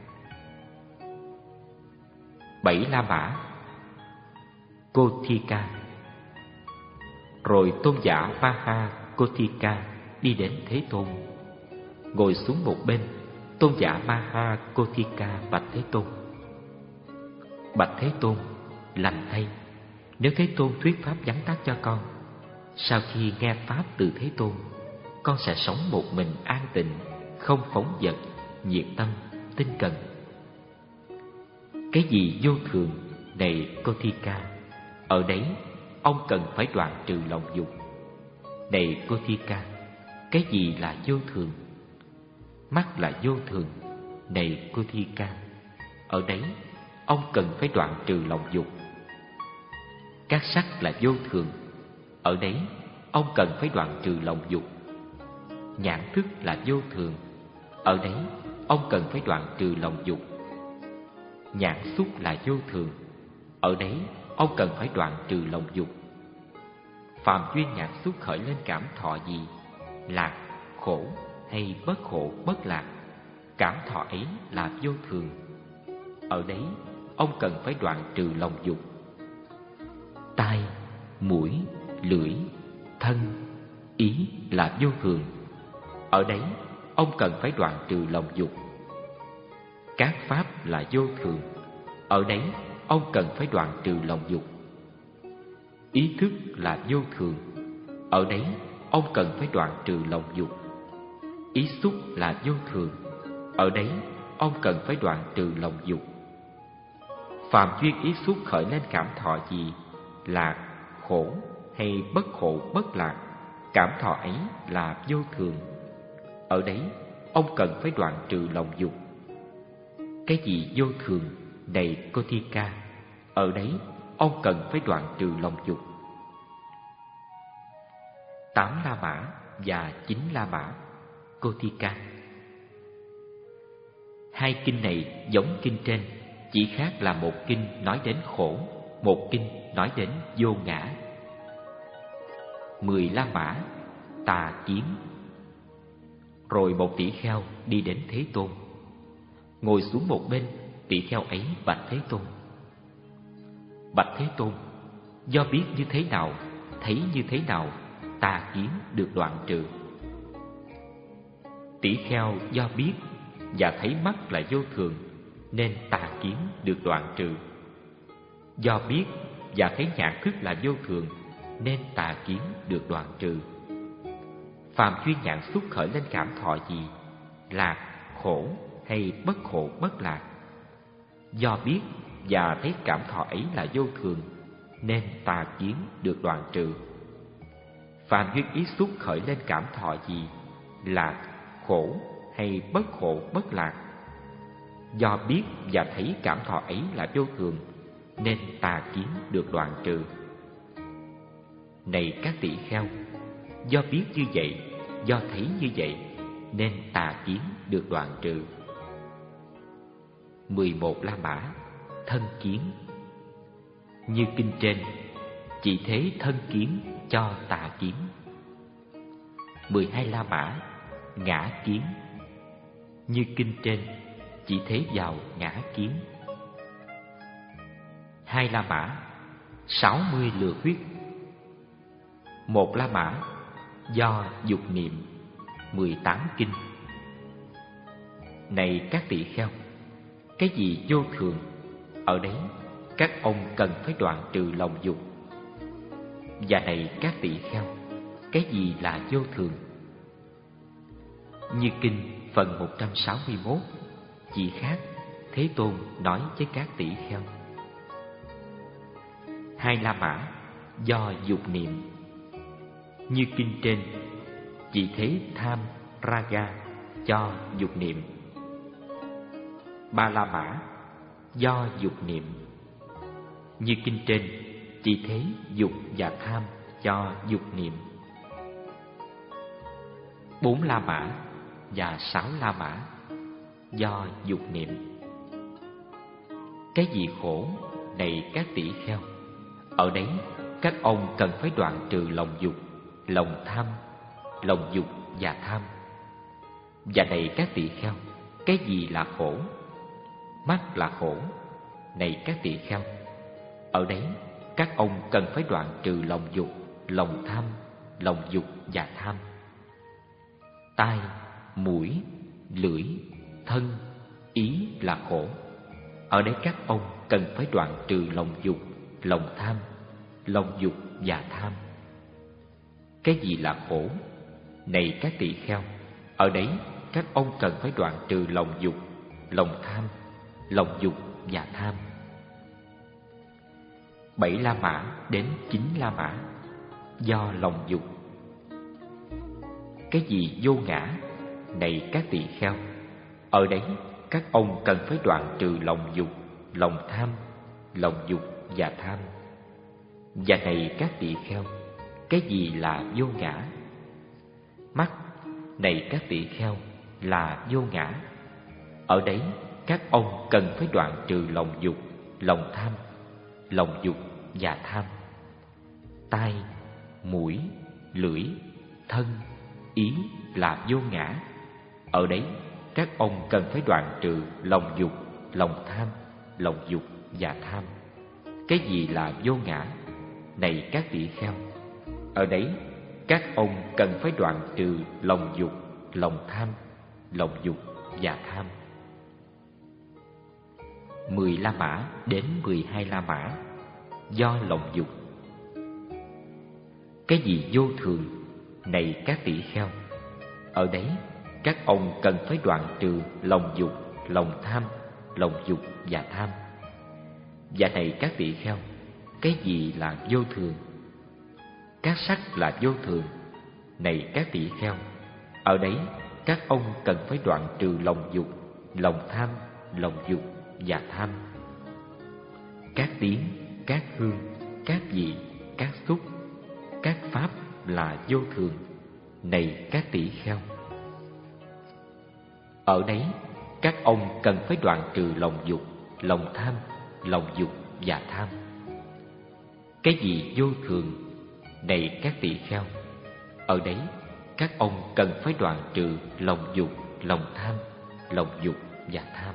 Bảy la mã, Kothika. Rồi tôn giả Maha Kothika đi đến Thế Tôn, ngồi xuống một bên. Tôn giả Maha Kothika bạch Thế Tôn: Bạch Thế Tôn, lành thay, nếu Thế Tôn thuyết pháp vắn tắt cho con, sau khi nghe pháp từ Thế Tôn, con sẽ sống một mình an tịnh, không phóng dật, nhiệt tâm, tinh cần. Cái gì vô thường, này Kothika? Ở đấy ông cần phải đoạn trừ lòng dục. Này Kothika, cái gì là vô thường? Mắt là vô thường. Này Kothika, ở đấy ông cần phải đoạn trừ lòng dục. Các sắc là vô thường. Ở đấy ông cần phải đoạn trừ lòng dục. Nhãn thức là vô thường. Ở đấy ông cần phải đoạn trừ lòng dục. Nhãn xúc là vô thường. Ở đấy ông cần phải đoạn trừ lòng dục. Phàm duyên nhãn xúc khởi lên cảm thọ gì? Lạc, khổ hay bất khổ, bất lạc, cảm thọ ấy là vô thường. Ở đấy ông cần phải đoạn trừ lòng dục. Tai, mũi, lưỡi, thân, ý là vô thường. Ở đấy ông cần phải đoạn trừ lòng dục. Các pháp là vô thường. Ở đấy ông cần phải đoạn trừ lòng dục. Ý thức là vô thường. Ở đấy ông cần phải đoạn trừ lòng dục. Ý xúc là vô thường. Ở đấy ông cần phải đoạn trừ lòng dục. Phàm duyên ý xúc khởi lên cảm thọ gì? Lạc, khổ hay bất khổ, bất lạc, cảm thọ ấy là vô thường. Ở đấy ông cần phải đoạn trừ lòng dục. Cái gì vô thường, này Kothika? Ở đấy ông cần phải đoạn trừ lòng dục. Tám La Mã và Chín La Mã, Kotika. Hai kinh này giống kinh trên, chỉ khác là một kinh nói đến khổ, một kinh nói đến vô ngã. Mười La Mã, Tà Kiến. Rồi một tỷ kheo đi đến Thế Tôn, ngồi xuống một bên. Tỷ kheo ấy bạch Thế Tôn: Bạch Thế Tôn, do biết như thế nào, thấy như thế nào, tà kiến được đoạn trừ? Tỷ kheo do biết và thấy mắt là vô thường, nên tà kiến được đoạn trừ. Do biết và thấy nhãn thức là vô thường, nên tà kiến được đoạn trừ. Phàm duyên nhãn xúc khởi lên cảm thọ gì, lạc, khổ hay bất khổ bất lạc, do biết và thấy cảm thọ ấy là vô thường, nên tà kiến được đoạn trừ. Phàm duyên ý xúc khởi lên cảm thọ gì, lạc, khổ hay bất khổ bất lạc, do biết và thấy cảm thọ ấy là vô thường, nên tà kiến được đoạn trừ. Này các tỷ kheo, do biết như vậy, do thấy như vậy, nên tà kiến được đoạn trừ. Mười một La Mã, Thân Kiến. Như kinh trên, chỉ thế thân kiến cho tà kiến. Mười hai La Mã, Ngã Kiến. Như kinh trên, chỉ thế vào ngã kiến. Hai La Mã, sáu mươi lừa huyết. Một La Mã, do dục niệm, mười tám kinh. Này các tỷ kheo, cái gì vô thường, ở đấy các ông cần phải đoạn trừ lòng dục. Và này các tỷ kheo, cái gì là vô thường? Như kinh phần một trăm sáu mươi mốt, chỉ khác Thế Tôn nói với các tỷ kheo. Hai La Mã, do dục niệm. Như kinh trên, chỉ thế tham, raga cho dục niệm. Ba La Mã, do dục niệm. Như kinh trên, chỉ thế dục và tham cho dục niệm. Bốn La Mã và sáu La Mã, do dục niệm. Cái gì khổ, này các tỷ kheo, ở đấy các ông cần phải đoạn trừ lòng dục, lòng tham, lòng dục và tham. Và này các tỷ kheo, cái gì là khổ? Mắt là khổ. Này các tỷ kheo, ở đấy các ông cần phải đoạn trừ lòng dục, lòng tham, lòng dục và tham. Tai, mũi, lưỡi, thân, ý là khổ. Ở đấy các ông cần phải đoạn trừ lòng dục, lòng tham, lòng dục và tham. Cái gì là khổ? Này các tỷ kheo, ở đấy các ông cần phải đoạn trừ lòng dục, lòng tham, lòng dục và tham. Bảy La Mã đến chín La Mã, do lòng dục. Cái gì vô ngã, này các tỷ kheo, ở đấy các ông cần phải đoạn trừ lòng dục, lòng tham, lòng dục và tham. Và này các tỷ kheo, cái gì là vô ngã? Mắt, này các tỷ kheo, là vô ngã. Ở đấy các ông cần phải đoạn trừ lòng dục, lòng tham, lòng dục và tham. Tai, mũi, lưỡi, thân, ý là vô ngã. Ở đấy các ông cần phải đoạn trừ lòng dục, lòng tham, lòng dục và tham. Cái gì là vô ngã? Này các tỷ kheo, ở đấy các ông cần phải đoạn trừ lòng dục, lòng tham, lòng dục và tham. Mười La Mã đến mười hai La Mã, do lòng dục. Cái gì vô thường, này các tỷ kheo, ở đấy các ông cần phải đoạn trừ lòng dục, lòng tham, lòng dục và tham. Và này các tỷ kheo, cái gì là vô thường? Các sắc là vô thường. Này các tỷ kheo, ở đấy các ông cần phải đoạn trừ lòng dục, lòng tham, lòng dục và tham. Các tiếng, các hương, các vị, các xúc, các pháp là vô thường, này các tỷ kheo. Ở đấy, các ông cần phải đoạn trừ lòng dục, lòng tham, lòng dục và tham. Cái gì vô thường, này các tỷ kheo? Ở đấy, các ông cần phải đoạn trừ lòng dục, lòng tham, lòng dục và tham.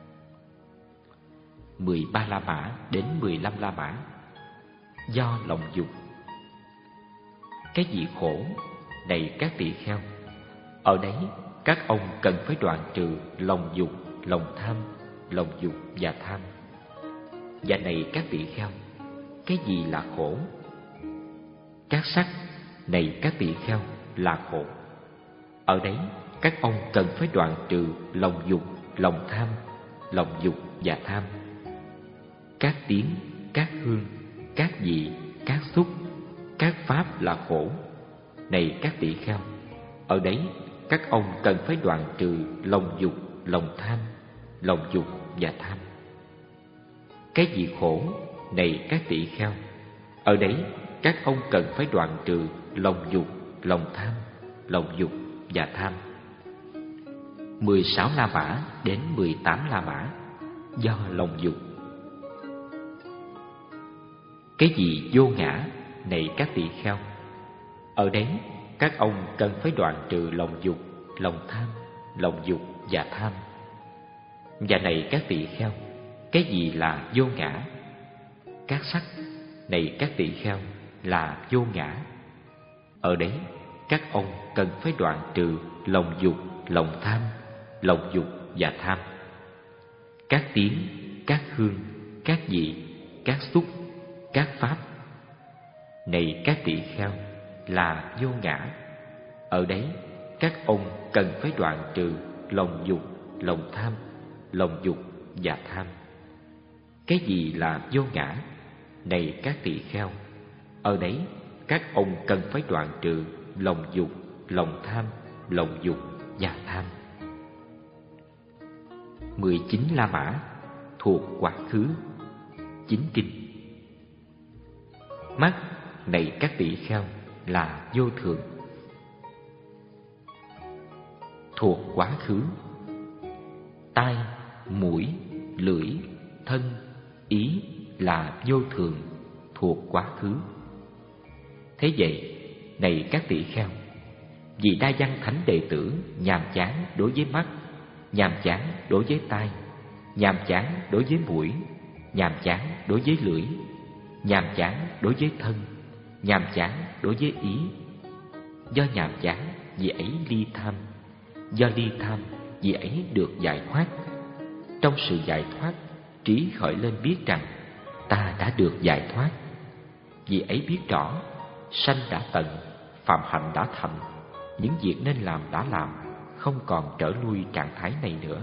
Mười ba la mã đến mười lăm la mã. Do lòng dục. Cái gì khổ, này các tỷ kheo? Ở đấy, các ông cần phải đoạn trừ lòng dục, lòng tham, lòng dục và tham. Và này các tỷ kheo, cái gì là khổ? Các sắc, này các tỷ kheo, là khổ. Ở đấy, các ông cần phải đoạn trừ lòng dục, lòng tham, lòng dục và tham. Các tiếng, các hương, các vị, các xúc, các pháp là khổ. Này các tỷ kheo, ở đấy các ông cần phải đoạn trừ lòng dục, lòng tham, lòng dục và tham. Cái gì khổ, này các tỷ kheo? Ở đấy các ông cần phải đoạn trừ lòng dục, lòng tham, lòng dục và tham. Mười sáu la mã đến mười tám la mã. Do lòng dục. Cái gì vô ngã, này các tỷ kheo? Ở đấy các ông cần phải đoạn trừ lòng dục, lòng tham, lòng dục và tham. Và này các tỷ kheo, cái gì là vô ngã? Các sắc, này các tỷ kheo, là vô ngã. Ở đấy các ông cần phải đoạn trừ lòng dục, lòng tham, lòng dục và tham. Các tiếng, các hương, các vị, các xúc, các pháp, này các tỷ kheo, là vô ngã. Ở đấy các ông cần phải đoạn trừ lòng dục, lòng tham, lòng dục và tham. Cái gì là vô ngã, này các tỷ kheo? Ở đấy các ông cần phải đoạn trừ lòng dục, lòng tham, lòng dục và tham. Mười chín la mã thuộc quá khứ. Chính kinh. Mắt, này các tỷ kheo, là vô thường. Thuộc quá khứ. Tai, mũi, lưỡi, thân, ý là vô thường, thuộc quá khứ. Thế vậy, này các tỷ kheo, vì đa văn thánh đệ tử nhàm chán đối với mắt, nhàm chán đối với tai, nhàm chán đối với mũi, nhàm chán đối với lưỡi, nhàm chán đối với thân, nhàm chán đối với ý. Do nhàm chán, vì ấy ly tham. Do ly tham, vì ấy được giải thoát. Trong sự giải thoát, trí khởi lên biết rằng ta đã được giải thoát. Vì ấy biết rõ, sanh đã tận, phạm hạnh đã thành, những việc nên làm đã làm, không còn trở lui trạng thái này nữa.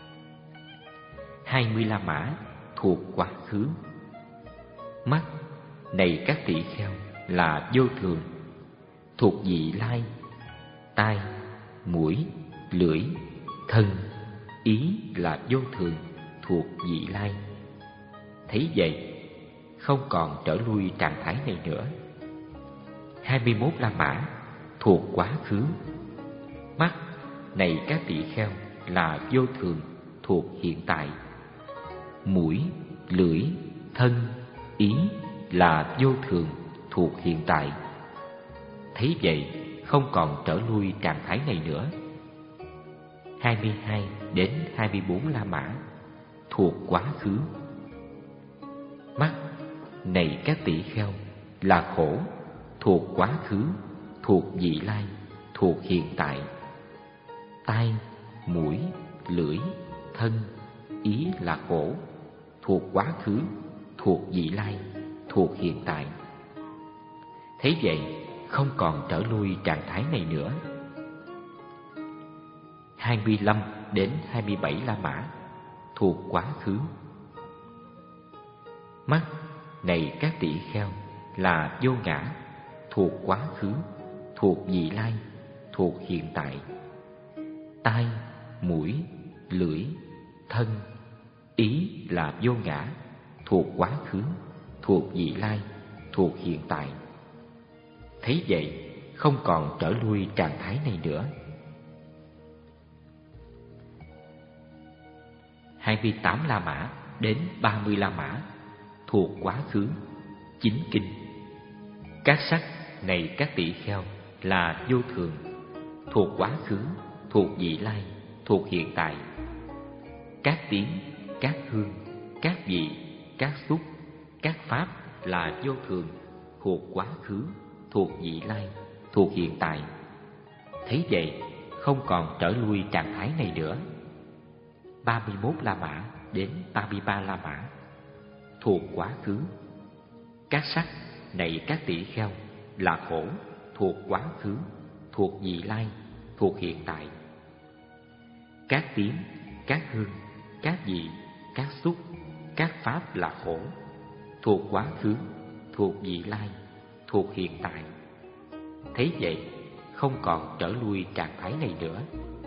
Hai mươi la mã thuộc quá khứ. Mắt, này các tỷ kheo, là vô thường, thuộc vị lai. Tai, mũi, lưỡi, thân, ý là vô thường, thuộc vị lai. Thấy vậy, không còn trở lui trạng thái này nữa. Hai mươi mốt la mã thuộc quá khứ. Mắt, này các tỷ kheo, là vô thường, thuộc hiện tại. Mũi, lưỡi, thân, ý là vô thường, thuộc hiện tại. Thấy vậy, không còn trở lui trạng thái này nữa. Hai mươi hai đến hai mươi bốn la mã thuộc quá khứ. Mắt, này các tỷ kheo, là khổ, thuộc quá khứ, thuộc vị lai, thuộc hiện tại. Tai, mũi, lưỡi, thân, ý là khổ, thuộc quá khứ, thuộc vị lai, thuộc hiện tại. Thế vậy, không còn trở lui trạng thái này nữa. Hai mươi lăm đến hai mươi bảy la mã thuộc quá khứ. Mắt, này các tỷ kheo, là vô ngã, thuộc quá khứ, thuộc vị lai, thuộc hiện tại. Tai, mũi, lưỡi, thân, ý là vô ngã, thuộc quá khứ, thuộc vị lai, thuộc hiện tại. Thấy vậy, không còn trở lui trạng thái này nữa. hai mươi tám La Mã đến ba mươi La Mã thuộc quá khứ, chính kinh. Các sắc này các tỷ kheo là vô thường, thuộc quá khứ, thuộc vị lai, thuộc hiện tại. Các tiếng, các hương, các vị, các xúc, các pháp là vô thường, thuộc quá khứ, thuộc vị lai, thuộc hiện tại. Thấy vậy, không còn trở lui trạng thái này nữa. ba mươi mốt La Mã đến ba mươi ba La Mã thuộc quá khứ. Các sắc này các tỷ kheo là khổ, thuộc quá khứ, thuộc vị lai, thuộc hiện tại. Các tiếng, các hương, các vị, các xúc, các pháp là khổ, thuộc quá khứ, thuộc vị lai, thuộc hiện tại. Thấy vậy, không còn trở lui trạng thái này nữa.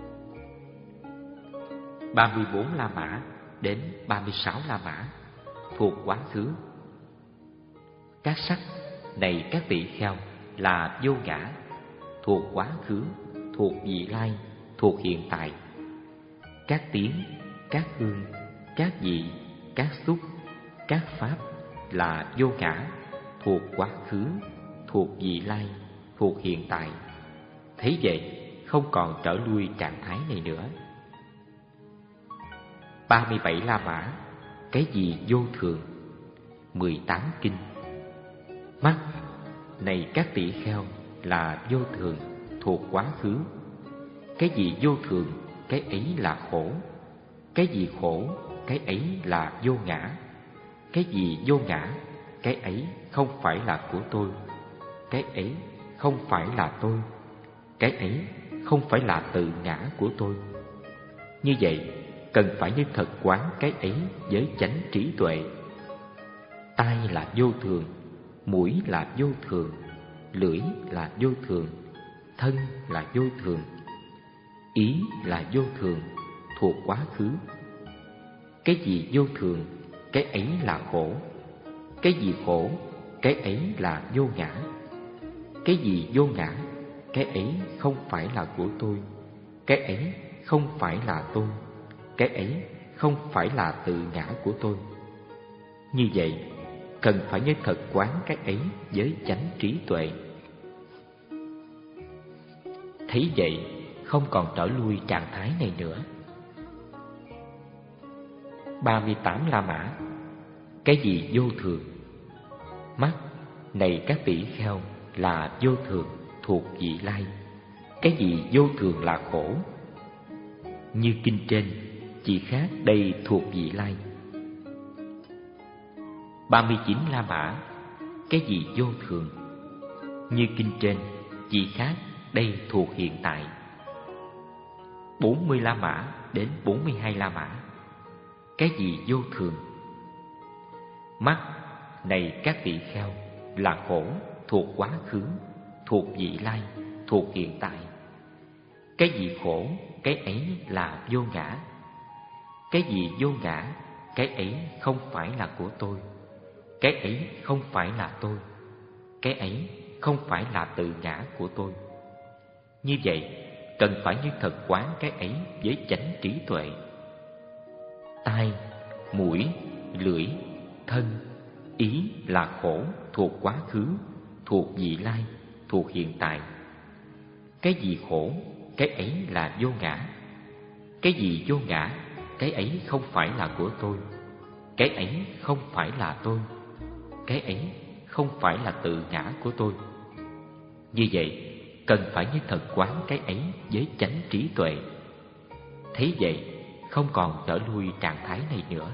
ba mươi bốn La Mã đến ba mươi sáu La Mã thuộc quá khứ. Các sắc này các tỷ kheo là vô ngã, thuộc quá khứ, thuộc vị lai, thuộc hiện tại. Các tiếng, các hương, các vị, các xúc, các pháp là vô ngã, thuộc quá khứ, thuộc vị lai, thuộc hiện tại. Thấy vậy, không còn trở lui trạng thái này nữa. ba mươi bảy La Mã, cái gì vô thường. mười tám kinh. Mắt này các tỷ kheo là vô thường, thuộc quá khứ. Cái gì vô thường, cái ấy là khổ. Cái gì khổ, cái ấy là vô ngã. Cái gì vô ngã, cái ấy không phải là của tôi. Cái ấy không phải là tôi. Cái ấy không phải là tự ngã của tôi. Như vậy, cần phải như thật quán cái ấy với chánh trí tuệ. Tai là vô thường, mũi là vô thường, lưỡi là vô thường, thân là vô thường, ý là vô thường, thuộc quá khứ. Cái gì vô thường, cái ấy là khổ. Cái gì khổ, cái ấy là vô ngã. Cái gì vô ngã, cái ấy không phải là của tôi. Cái ấy không phải là tôi. Cái ấy không phải là tự ngã của tôi. Như vậy, cần phải như thật quán cái ấy với chánh trí tuệ. Thấy vậy, không còn trở lui trạng thái này nữa. ba mươi tám La Mã, cái gì vô thường. Mắt này các tỷ kheo là vô thường, thuộc vị lai. Cái gì vô thường là khổ. Như kinh trên, chỉ khác đây thuộc vị lai. ba mươi chín La Mã, cái gì vô thường. Như kinh trên, chỉ khác đây thuộc hiện tại. bốn mươi La Mã đến bốn mươi hai La Mã, cái gì vô thường. Mắt này các tỷ kheo là khổ, thuộc quá khứ, thuộc vị lai, thuộc hiện tại. Cái gì khổ, cái ấy là vô ngã. Cái gì vô ngã, cái ấy không phải là của tôi. Cái ấy không phải là tôi. Cái ấy không phải là tự ngã của tôi. Như vậy, cần phải như thật quán cái ấy với chánh trí tuệ. Tai, mũi, lưỡi, thân, ý là khổ, thuộc quá khứ, thuộc vị lai, thuộc hiện tại. Cái gì khổ, cái ấy là vô ngã. Cái gì vô ngã, cái ấy không phải là của tôi. Cái ấy không phải là tôi. Cái ấy không phải là tự ngã của tôi. Như vậy, cần phải như thật quán cái ấy với chánh trí tuệ. Thấy vậy, không còn trở lui trạng thái này nữa.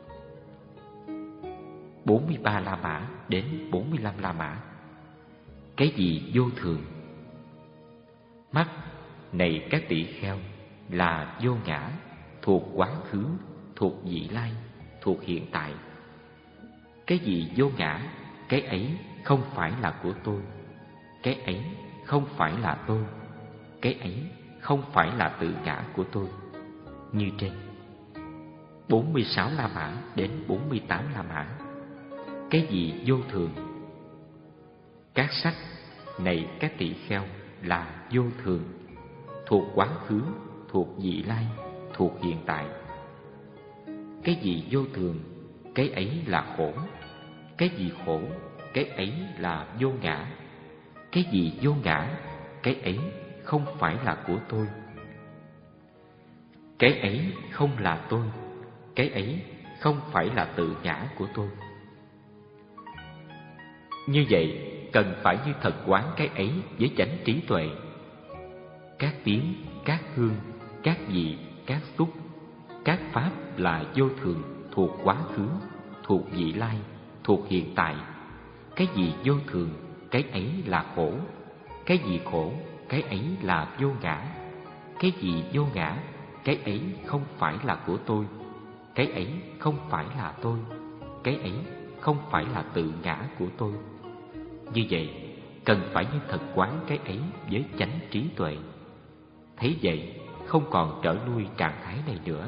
bốn mươi ba La Mã đến bốn mươi lăm La Mã, cái gì vô thường. Mắt này các tỷ kheo là vô ngã, thuộc quá khứ, thuộc vị lai, thuộc hiện tại. Cái gì vô ngã, cái ấy không phải là của tôi. Cái ấy không phải là tôi. Cái ấy không phải là tự ngã của tôi. Như trên. bốn mươi sáu La Mã đến bốn mươi tám La Mã, cái gì vô thường. Các sắc này các tỷ kheo, là vô thường, thuộc quá khứ, thuộc vị lai, thuộc hiện tại. Cái gì vô thường, cái ấy là khổ. Cái gì khổ, cái ấy là vô ngã. Cái gì vô ngã, cái ấy không phải là của tôi. Cái ấy không là tôi. Cái ấy không phải là tự ngã của tôi. Như vậy, cần phải như thật quán cái ấy với chánh trí tuệ. Các tiếng, các hương, các vị, các xúc, các pháp là vô thường, thuộc quá khứ, thuộc vị lai, thuộc hiện tại. Cái gì vô thường, cái ấy là khổ. Cái gì khổ, cái ấy là vô ngã. Cái gì vô ngã, cái ấy không phải là của tôi. Cái ấy không phải là tôi. Cái ấy không phải là tự ngã của tôi. Như vậy, cần phải như thật quán cái ấy với chánh trí tuệ. Thấy vậy, không còn trở lui trạng thái này nữa.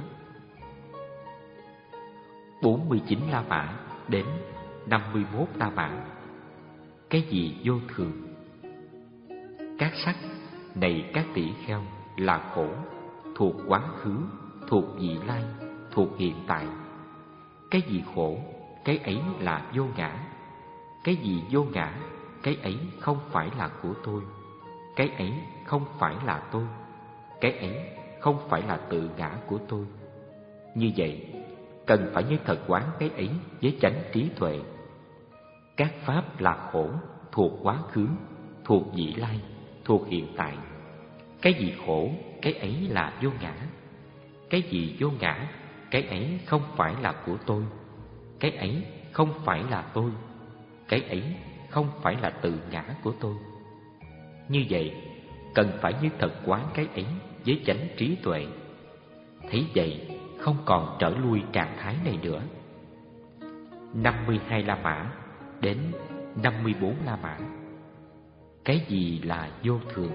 bốn mươi chín La Mã đến năm mươi mốt La Mã. Cái gì vô thường? Các sắc này các tỷ kheo là khổ, thuộc quá khứ, thuộc vị lai, thuộc hiện tại. Cái gì khổ, cái ấy là vô ngã. Cái gì vô ngã, cái ấy không phải là của tôi. Cái ấy không phải là tôi. Cái ấy không phải là tự ngã của tôi. Như vậy, cần phải như thật quán cái ấy với chánh trí tuệ. Các pháp là khổ, thuộc quá khứ, thuộc vị lai, thuộc hiện tại. Cái gì khổ, cái ấy là vô ngã. Cái gì vô ngã, cái ấy không phải là của tôi. Cái ấy không phải là tôi. Cái ấy không phải là tự ngã của tôi. Như vậy, cần phải như thật quán cái ấy với chánh trí tuệ. Thấy vậy, không còn trở lui trạng thái này nữa. năm mươi hai La Mã đến năm mươi bốn La Mã. Cái gì là vô thường?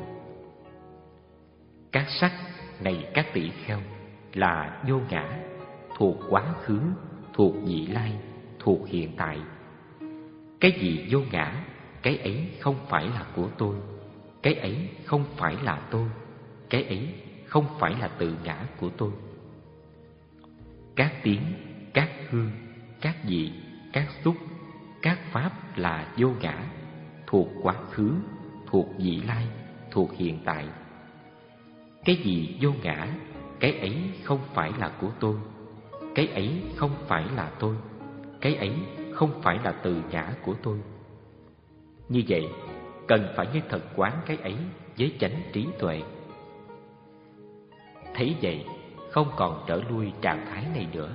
Các sắc này các tỷ kheo là vô ngã, thuộc quá khứ, thuộc vị lai, thuộc hiện tại. Cái gì vô ngã, cái ấy không phải là của tôi. Cái ấy không phải là tôi. Cái ấy không phải là tự ngã của tôi. Các tiếng, các hương, các vị, các xúc, các pháp là vô ngã, thuộc quá khứ, thuộc vị lai, thuộc hiện tại. Cái gì vô ngã, cái ấy không phải là của tôi. Cái ấy không phải là tôi. Cái ấy không phải là tự ngã của tôi. Như vậy, cần phải như thật quán cái ấy với chánh trí tuệ. Thấy vậy, không còn trở lui trạng thái này nữa.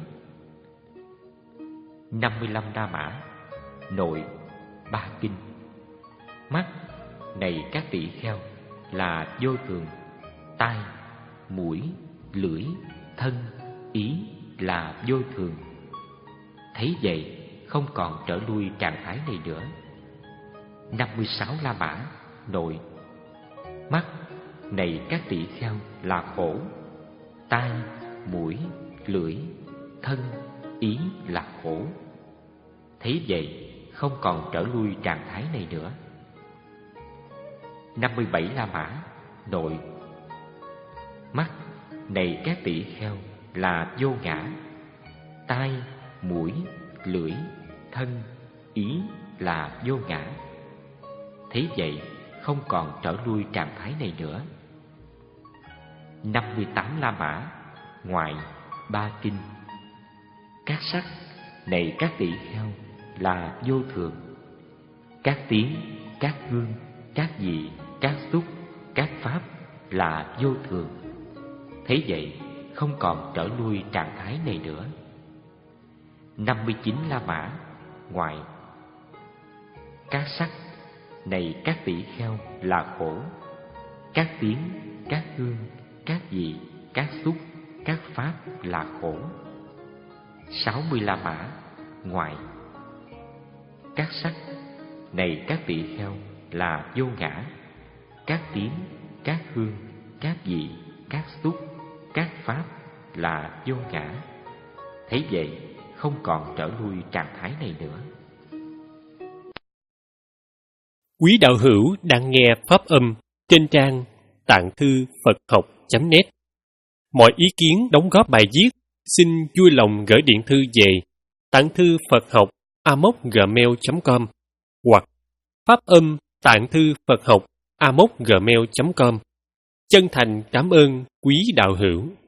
năm mươi lăm La Mã. Nội ba kinh. Mắt này các tỷ kheo là vô thường. Tai, mũi, lưỡi, thân, ý là vô thường. Thấy vậy, không còn trở lui trạng thái này nữa. năm mươi sáu La Mã. Nội. Mắt này các tỷ kheo là khổ. Tai, mũi, lưỡi, thân, ý là khổ. Thấy vậy, không còn trở lui trạng thái này nữa. năm mươi bảy La Mã. Nội. Mắt này các tỷ kheo là vô ngã. Tai, mũi, lưỡi, thân, ý là vô ngã. Thế vậy, không còn trở lui trạng thái này nữa. năm mươi tám La Mã. Ngoại ba kinh. Các sắc này các tỷ kheo là vô thường. Các tiếng, các hương, các vị, các xúc, các pháp là vô thường. Thế vậy, không còn trở lui trạng thái này nữa. năm mươi chín La Mã. Ngoại. Các sắc này các tỷ kheo là khổ. Các tiếng, các hương, các vị, các xúc, các pháp là khổ. sáu mươi La Mã. Ngoại. Các sắc này các tỷ kheo là vô ngã. Các tiếng, các hương, các vị, các xúc, các pháp là vô ngã. Thấy vậy, không còn trở lui trạng thái này nữa. Quý đạo hữu đang nghe pháp âm trên trang tạng thư Phật học chấm net. Mọi ý kiến đóng góp bài viết xin vui lòng gửi điện thư về tạng thư Phật học a mốc gmail chấm com hoặc pháp âm tạng thư Phật học a mốc gmail chấm com. Chân thành cảm ơn quý đạo hữu.